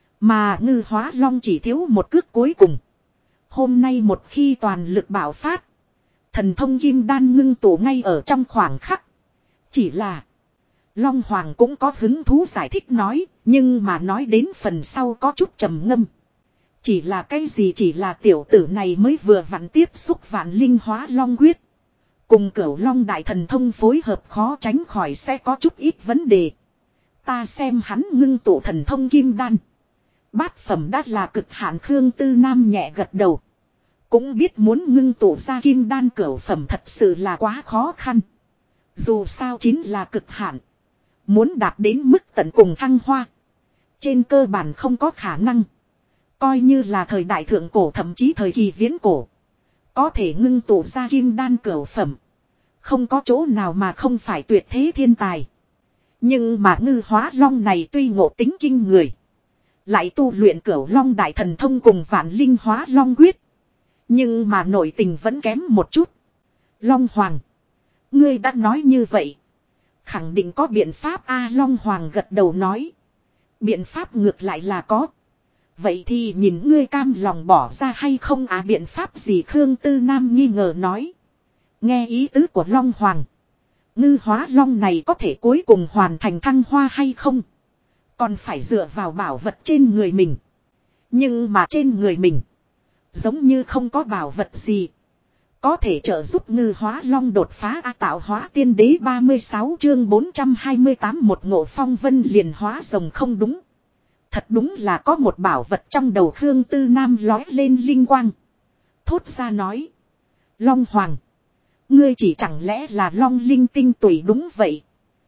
Mà Ngư Hóa Long chỉ thiếu một cước cuối cùng. Hôm nay một khi toàn lực bạo phát, thần thông kim đan ngưng tụ ngay ở trong khoảng khắc. Chỉ là Long Hoàng cũng có hứng thú giải thích nói, nhưng mà nói đến phần sau có chút trầm ngâm. Chỉ là cái gì, chỉ là tiểu tử này mới vừa vặn tiếp xúc Vạn Linh Hóa Long Quyết, cùng Cửu Long đại thần thông phối hợp khó tránh khỏi sẽ có chút ít vấn đề. Ta xem hắn ngưng tụ thần thông kim đan bát phẩm đã là cực hạn. Khương Tư Nam nhẹ gật đầu, cũng biết muốn ngưng tụ ra kim đan cửu phẩm thật sự là quá khó khăn. Dù sao chính là cực hạn, muốn đạt đến mức tận cùng thăng hoa, trên cơ bản không có khả năng. Coi như là thời đại thượng cổ thậm chí thời kỳ viễn cổ, có thể ngưng tụ ra kim đan cửu phẩm, không có chỗ nào mà không phải tuyệt thế thiên tài. Nhưng mà Ngư Hóa Long này tuy ngộ tính kinh người, lại tu luyện Cửu Long đại thần thông cùng Vạn Linh Hóa Long Quyết, nhưng mà nội tình vẫn kém một chút. Long Hoàng, ngươi đã nói như vậy, khẳng định có biện pháp a. Long Hoàng gật đầu nói, biện pháp ngược lại là có. Vậy thì nhìn ngươi cam lòng bỏ ra hay không à? Biện pháp gì? Khương Tư Nam nghi ngờ nói. Nghe ý tứ của Long Hoàng, Ngư Hóa Long này có thể cuối cùng hoàn thành thăng hoa hay không, còn phải dựa vào bảo vật trên người mình. Nhưng mà trên người mình Giống như không có bảo vật gì. Có thể trợ giúp Ngư Hóa Long đột phá tạo hóa tiên đế 36 chương 428 một ngộ phong vân liền hóa rồng không đúng. Thật đúng là có một bảo vật trong đầu Khương Tư Nam lói lên linh quang. Thốt ra nói. Long Hoàng. Ngươi chỉ chẳng lẽ là Long Linh Tinh Tủy đúng vậy.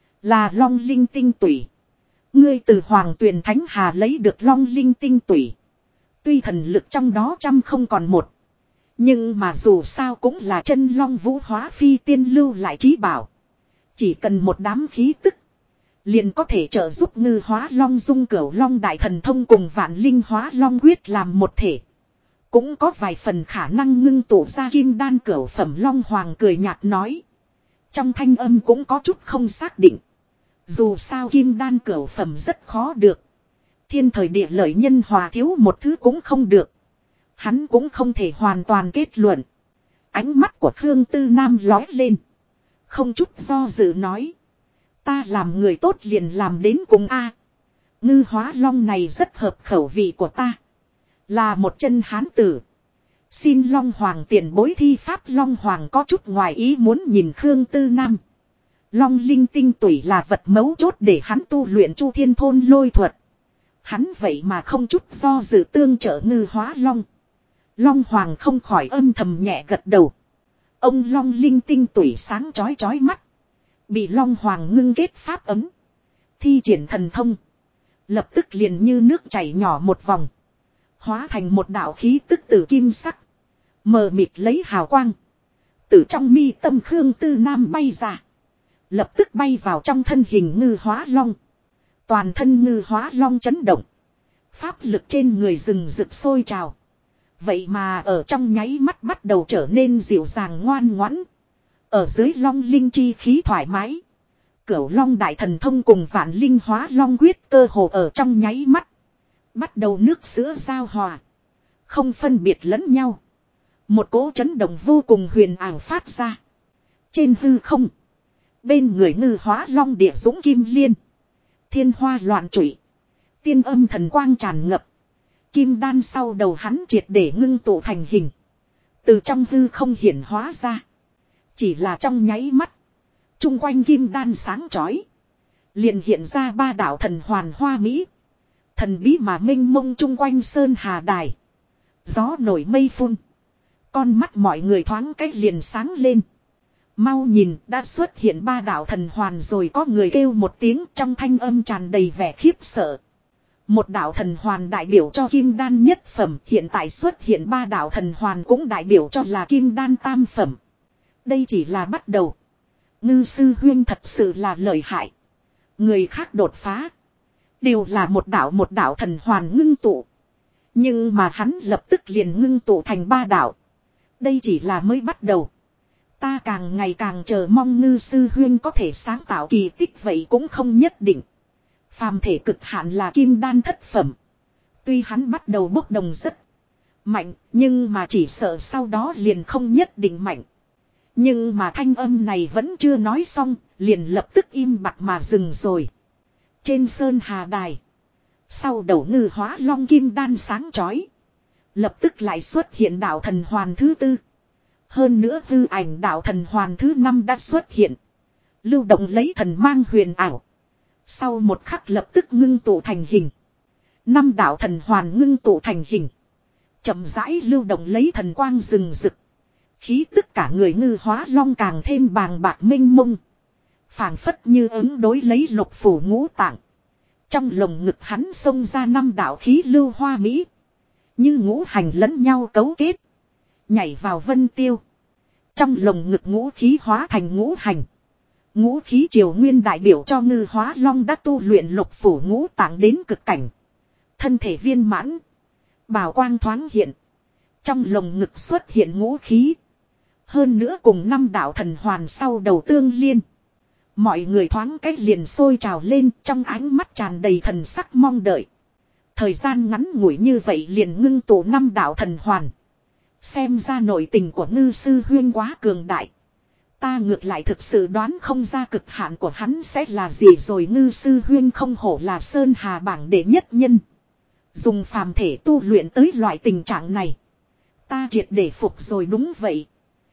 Là Long Linh Tinh Tủy. Ngươi từ Hoàng Tuyền Thánh Hà lấy được Long Linh Tinh Tủy. Tuy thần lực trong đó trăm không còn một. Nhưng mà dù sao cũng là chân long vũ hóa phi tiên lưu lại trí bảo. Chỉ cần một đám khí tức. Liền có thể trợ giúp Ngư Hóa Long dung cửu long đại thần thông cùng vạn linh hóa long quyết làm một thể. Cũng có vài phần khả năng ngưng tụ ra kim đan cửu phẩm. Long Hoàng cười nhạt nói. Trong thanh âm cũng có chút không xác định. Dù sao kim đan cửu phẩm rất khó được. Thiên thời địa lợi nhân hòa thiếu một thứ cũng không được. Hắn cũng không thể hoàn toàn kết luận. Ánh mắt của Khương Tư Nam lói lên. Không chút do dự nói. Ta làm người tốt liền làm đến cùng a. Ngư Hóa Long này rất hợp khẩu vị của ta. Là một chân hán tử. Xin Long Hoàng tiền bối thi pháp. Long Hoàng có chút ngoài ý muốn nhìn Khương Tư Nam. Long Linh Tinh Tủy là vật mấu chốt để hắn tu luyện Chu Thiên Thôn lôi thuật. Hắn vậy mà không chút do dự tương trợ Ngư Hóa Long. Long Hoàng không khỏi âm thầm nhẹ gật đầu. Ông Long Linh Tinh Tủy sáng chói chói mắt. Bị Long Hoàng ngưng kết pháp ấm. Thi triển thần thông. Lập tức liền như nước chảy nhỏ một vòng. Hóa thành một đạo khí tức tử kim sắc. Mờ mịt lấy hào quang. Từ trong mi tâm Khương Tư Nam bay ra. Lập tức bay vào trong thân hình Ngư Hóa Long. Toàn thân Ngư Hóa Long chấn động. Pháp lực trên người rừng rực sôi trào. Vậy mà ở trong nháy mắt bắt đầu trở nên dịu dàng ngoan ngoãn. Ở dưới Long Linh chi khí thoải mái. Cửu Long đại thần thông cùng vạn linh hóa long quyết cơ hồ ở trong nháy mắt. Bắt đầu nước sữa giao hòa. Không phân biệt lẫn nhau. Một cỗ chấn động vô cùng huyền ảo phát ra. Trên hư không. Bên người Ngư Hóa Long địa dũng kim liên. Thiên hoa loạn trụy. Tiên âm thần quang tràn ngập. Kim đan sau đầu hắn triệt để ngưng tụ thành hình. Từ trong hư không hiển hóa ra. Chỉ là trong nháy mắt. Trung quanh kim đan sáng chói. Liền hiện ra ba đạo thần hoàn hoa mỹ. Thần bí mà mênh mông trung quanh sơn hà đài. Gió nổi mây phun. Con mắt mọi người thoáng cách liền sáng lên. Mau nhìn đã xuất hiện ba đạo thần hoàn rồi, có người kêu một tiếng trong thanh âm tràn đầy vẻ khiếp sợ. Một đạo thần hoàn đại biểu cho kim đan nhất phẩm, hiện tại xuất hiện ba đạo thần hoàn cũng đại biểu cho là kim đan tam phẩm. Đây chỉ là bắt đầu. Ngư sư huyên thật sự là lợi hại. Người khác đột phá. Đều là một đạo thần hoàn ngưng tụ. Nhưng mà hắn lập tức liền ngưng tụ thành ba đạo. Đây chỉ là mới bắt đầu. Ta càng ngày càng chờ mong Ngư sư huyên có thể sáng tạo kỳ tích, vậy cũng không nhất định. Phàm thể cực hạn là kim đan thất phẩm. Tuy hắn bắt đầu bốc đồng rất mạnh, nhưng mà chỉ sợ sau đó liền không nhất định mạnh. Nhưng mà thanh âm này vẫn chưa nói xong, liền lập tức im bặt mà dừng rồi. Trên sơn hà đài, sau đầu Ngư Hóa Long kim đan sáng chói, lập tức lại xuất hiện đạo thần hoàn thứ tư. Hơn nữa hư ảnh đạo thần hoàn thứ năm đã xuất hiện. Lưu động lấy thần mang huyền ảo. Sau một khắc lập tức ngưng tụ thành hình. Năm đạo thần hoàn ngưng tụ thành hình. Chậm rãi lưu động lấy thần quang rừng rực. Khí tức cả người Ngư Hóa Long càng thêm bàng bạc mênh mông. Phảng phất như ứng đối lấy lục phủ ngũ tạng. Trong lồng ngực hắn xông ra năm đạo khí lưu hoa mỹ. Như ngũ hành lẫn nhau cấu kết. Nhảy vào vân tiêu. Trong lồng ngực ngũ khí hóa thành ngũ hành. Ngũ khí triều nguyên đại biểu cho Ngư Hóa Long đã tu luyện lục phủ ngũ tạng đến cực cảnh. Thân thể viên mãn. Bảo quang thoáng hiện. Trong lồng ngực xuất hiện ngũ khí. Hơn nữa cùng năm đạo thần hoàn sau đầu tương liên. Mọi người thoáng cách liền sôi trào lên, trong ánh mắt tràn đầy thần sắc mong đợi. Thời gian ngắn ngủi như vậy liền ngưng tụ năm đạo thần hoàn. Xem ra nội tình của Ngư sư huyên quá cường đại. Ta ngược lại thực sự đoán không ra cực hạn của hắn sẽ là gì rồi. Ngư sư huyên không hổ là sơn hà bảng đệ nhất nhân. Dùng phàm thể tu luyện tới loại tình trạng này. Ta triệt để phục rồi đúng vậy.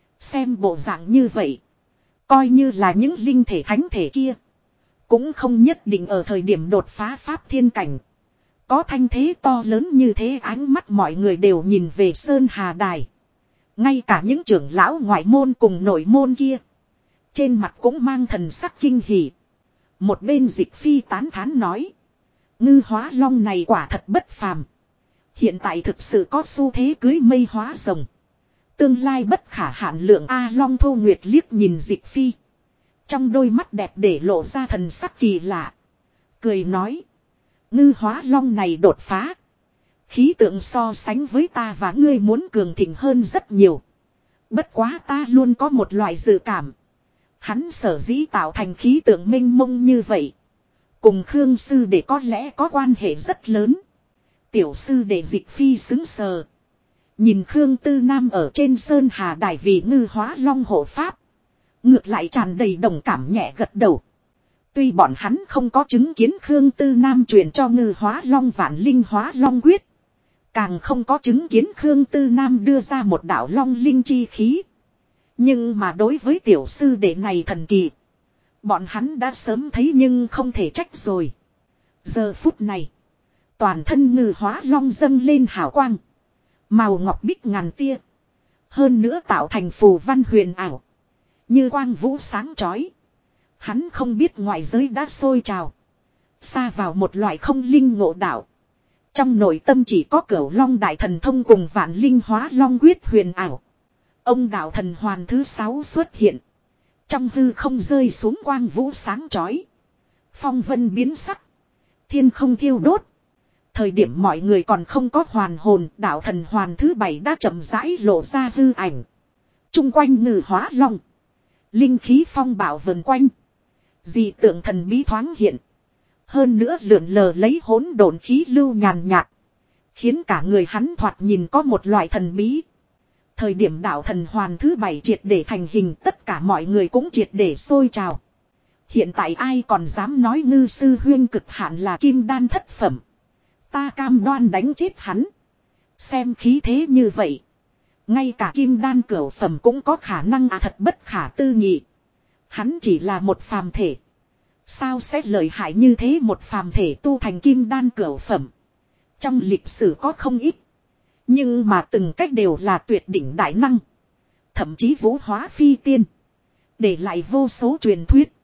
Xem bộ dạng như vậy. Coi như là những linh thể thánh thể kia. Cũng không nhất định ở thời điểm đột phá pháp thiên cảnh. Có thanh thế to lớn như thế, ánh mắt mọi người đều nhìn về Sơn Hà Đài. Ngay cả những trưởng lão ngoại môn cùng nội môn kia. Trên mặt cũng mang thần sắc kinh hỉ. Một bên Dịch Phi tán thán nói. Ngư hóa long này quả thật bất phàm. Hiện tại thực sự có xu thế cưới mây hóa rồng. Tương lai bất khả hạn lượng. A Long Thu Nguyệt liếc nhìn Dịch Phi. Trong đôi mắt đẹp để lộ ra thần sắc kỳ lạ. Cười nói. Ngư hóa long này đột phá. Khí tượng so sánh với ta và ngươi muốn cường thịnh hơn rất nhiều. Bất quá ta luôn có một loại dự cảm. Hắn sở dĩ tạo thành khí tượng mênh mông như vậy. Cùng Khương sư đệ có lẽ có quan hệ rất lớn. Tiểu sư đệ Dịch Phi xứng sờ. Nhìn Khương Tư Nam ở trên Sơn Hà Đài vì ngư hóa long hộ pháp. Ngược lại tràn đầy đồng cảm nhẹ gật đầu. Tuy bọn hắn không có chứng kiến Khương Tư Nam truyền cho ngư hóa long vạn linh hóa long quyết. Càng không có chứng kiến Khương Tư Nam đưa ra một đạo long linh chi khí. Nhưng mà đối với tiểu sư đệ này thần kỳ. Bọn hắn đã sớm thấy nhưng không thể trách rồi. Giờ phút này. Toàn thân ngư hóa long dâng lên hào quang. Màu ngọc bích ngàn tia. Hơn nữa tạo thành phù văn huyền ảo. Như quang vũ sáng chói. Hắn không biết ngoại giới đã sôi trào. Xa vào một loại không linh ngộ đạo. Trong nội tâm chỉ có Cửu Long Đại Thần Thông cùng vạn linh hóa long quyết huyền ảo. Ông đạo thần hoàn thứ 6 xuất hiện. Trong hư không rơi xuống quang vũ sáng chói. Phong vân biến sắc. Thiên không thiêu đốt. Thời điểm mọi người còn không có hoàn hồn, đạo thần hoàn thứ 7 đã chậm rãi lộ ra hư ảnh. Trung quanh ngư hóa long. Linh khí phong bạo vần quanh. Dị tượng thần bí thoáng hiện. Hơn nữa lượn lờ lấy hỗn độn khí lưu nhàn nhạt. Khiến cả người hắn thoạt nhìn có một loại thần bí. Thời điểm đạo thần hoàn thứ 7 triệt để thành hình, tất cả mọi người cũng triệt để sôi trào. Hiện tại ai còn dám nói ngư sư huyên cực hạn là kim đan thất phẩm. Ta cam đoan đánh chết hắn. Xem khí thế như vậy. Ngay cả kim đan cửu phẩm cũng có khả năng thật bất khả tư nghị. Hắn chỉ là một phàm thể. Sao sẽ lợi hại như thế, một phàm thể tu thành kim đan cửu phẩm. Trong lịch sử có không ít. Nhưng mà từng cách đều là tuyệt đỉnh đại năng. Thậm chí vũ hóa phi tiên. Để lại vô số truyền thuyết.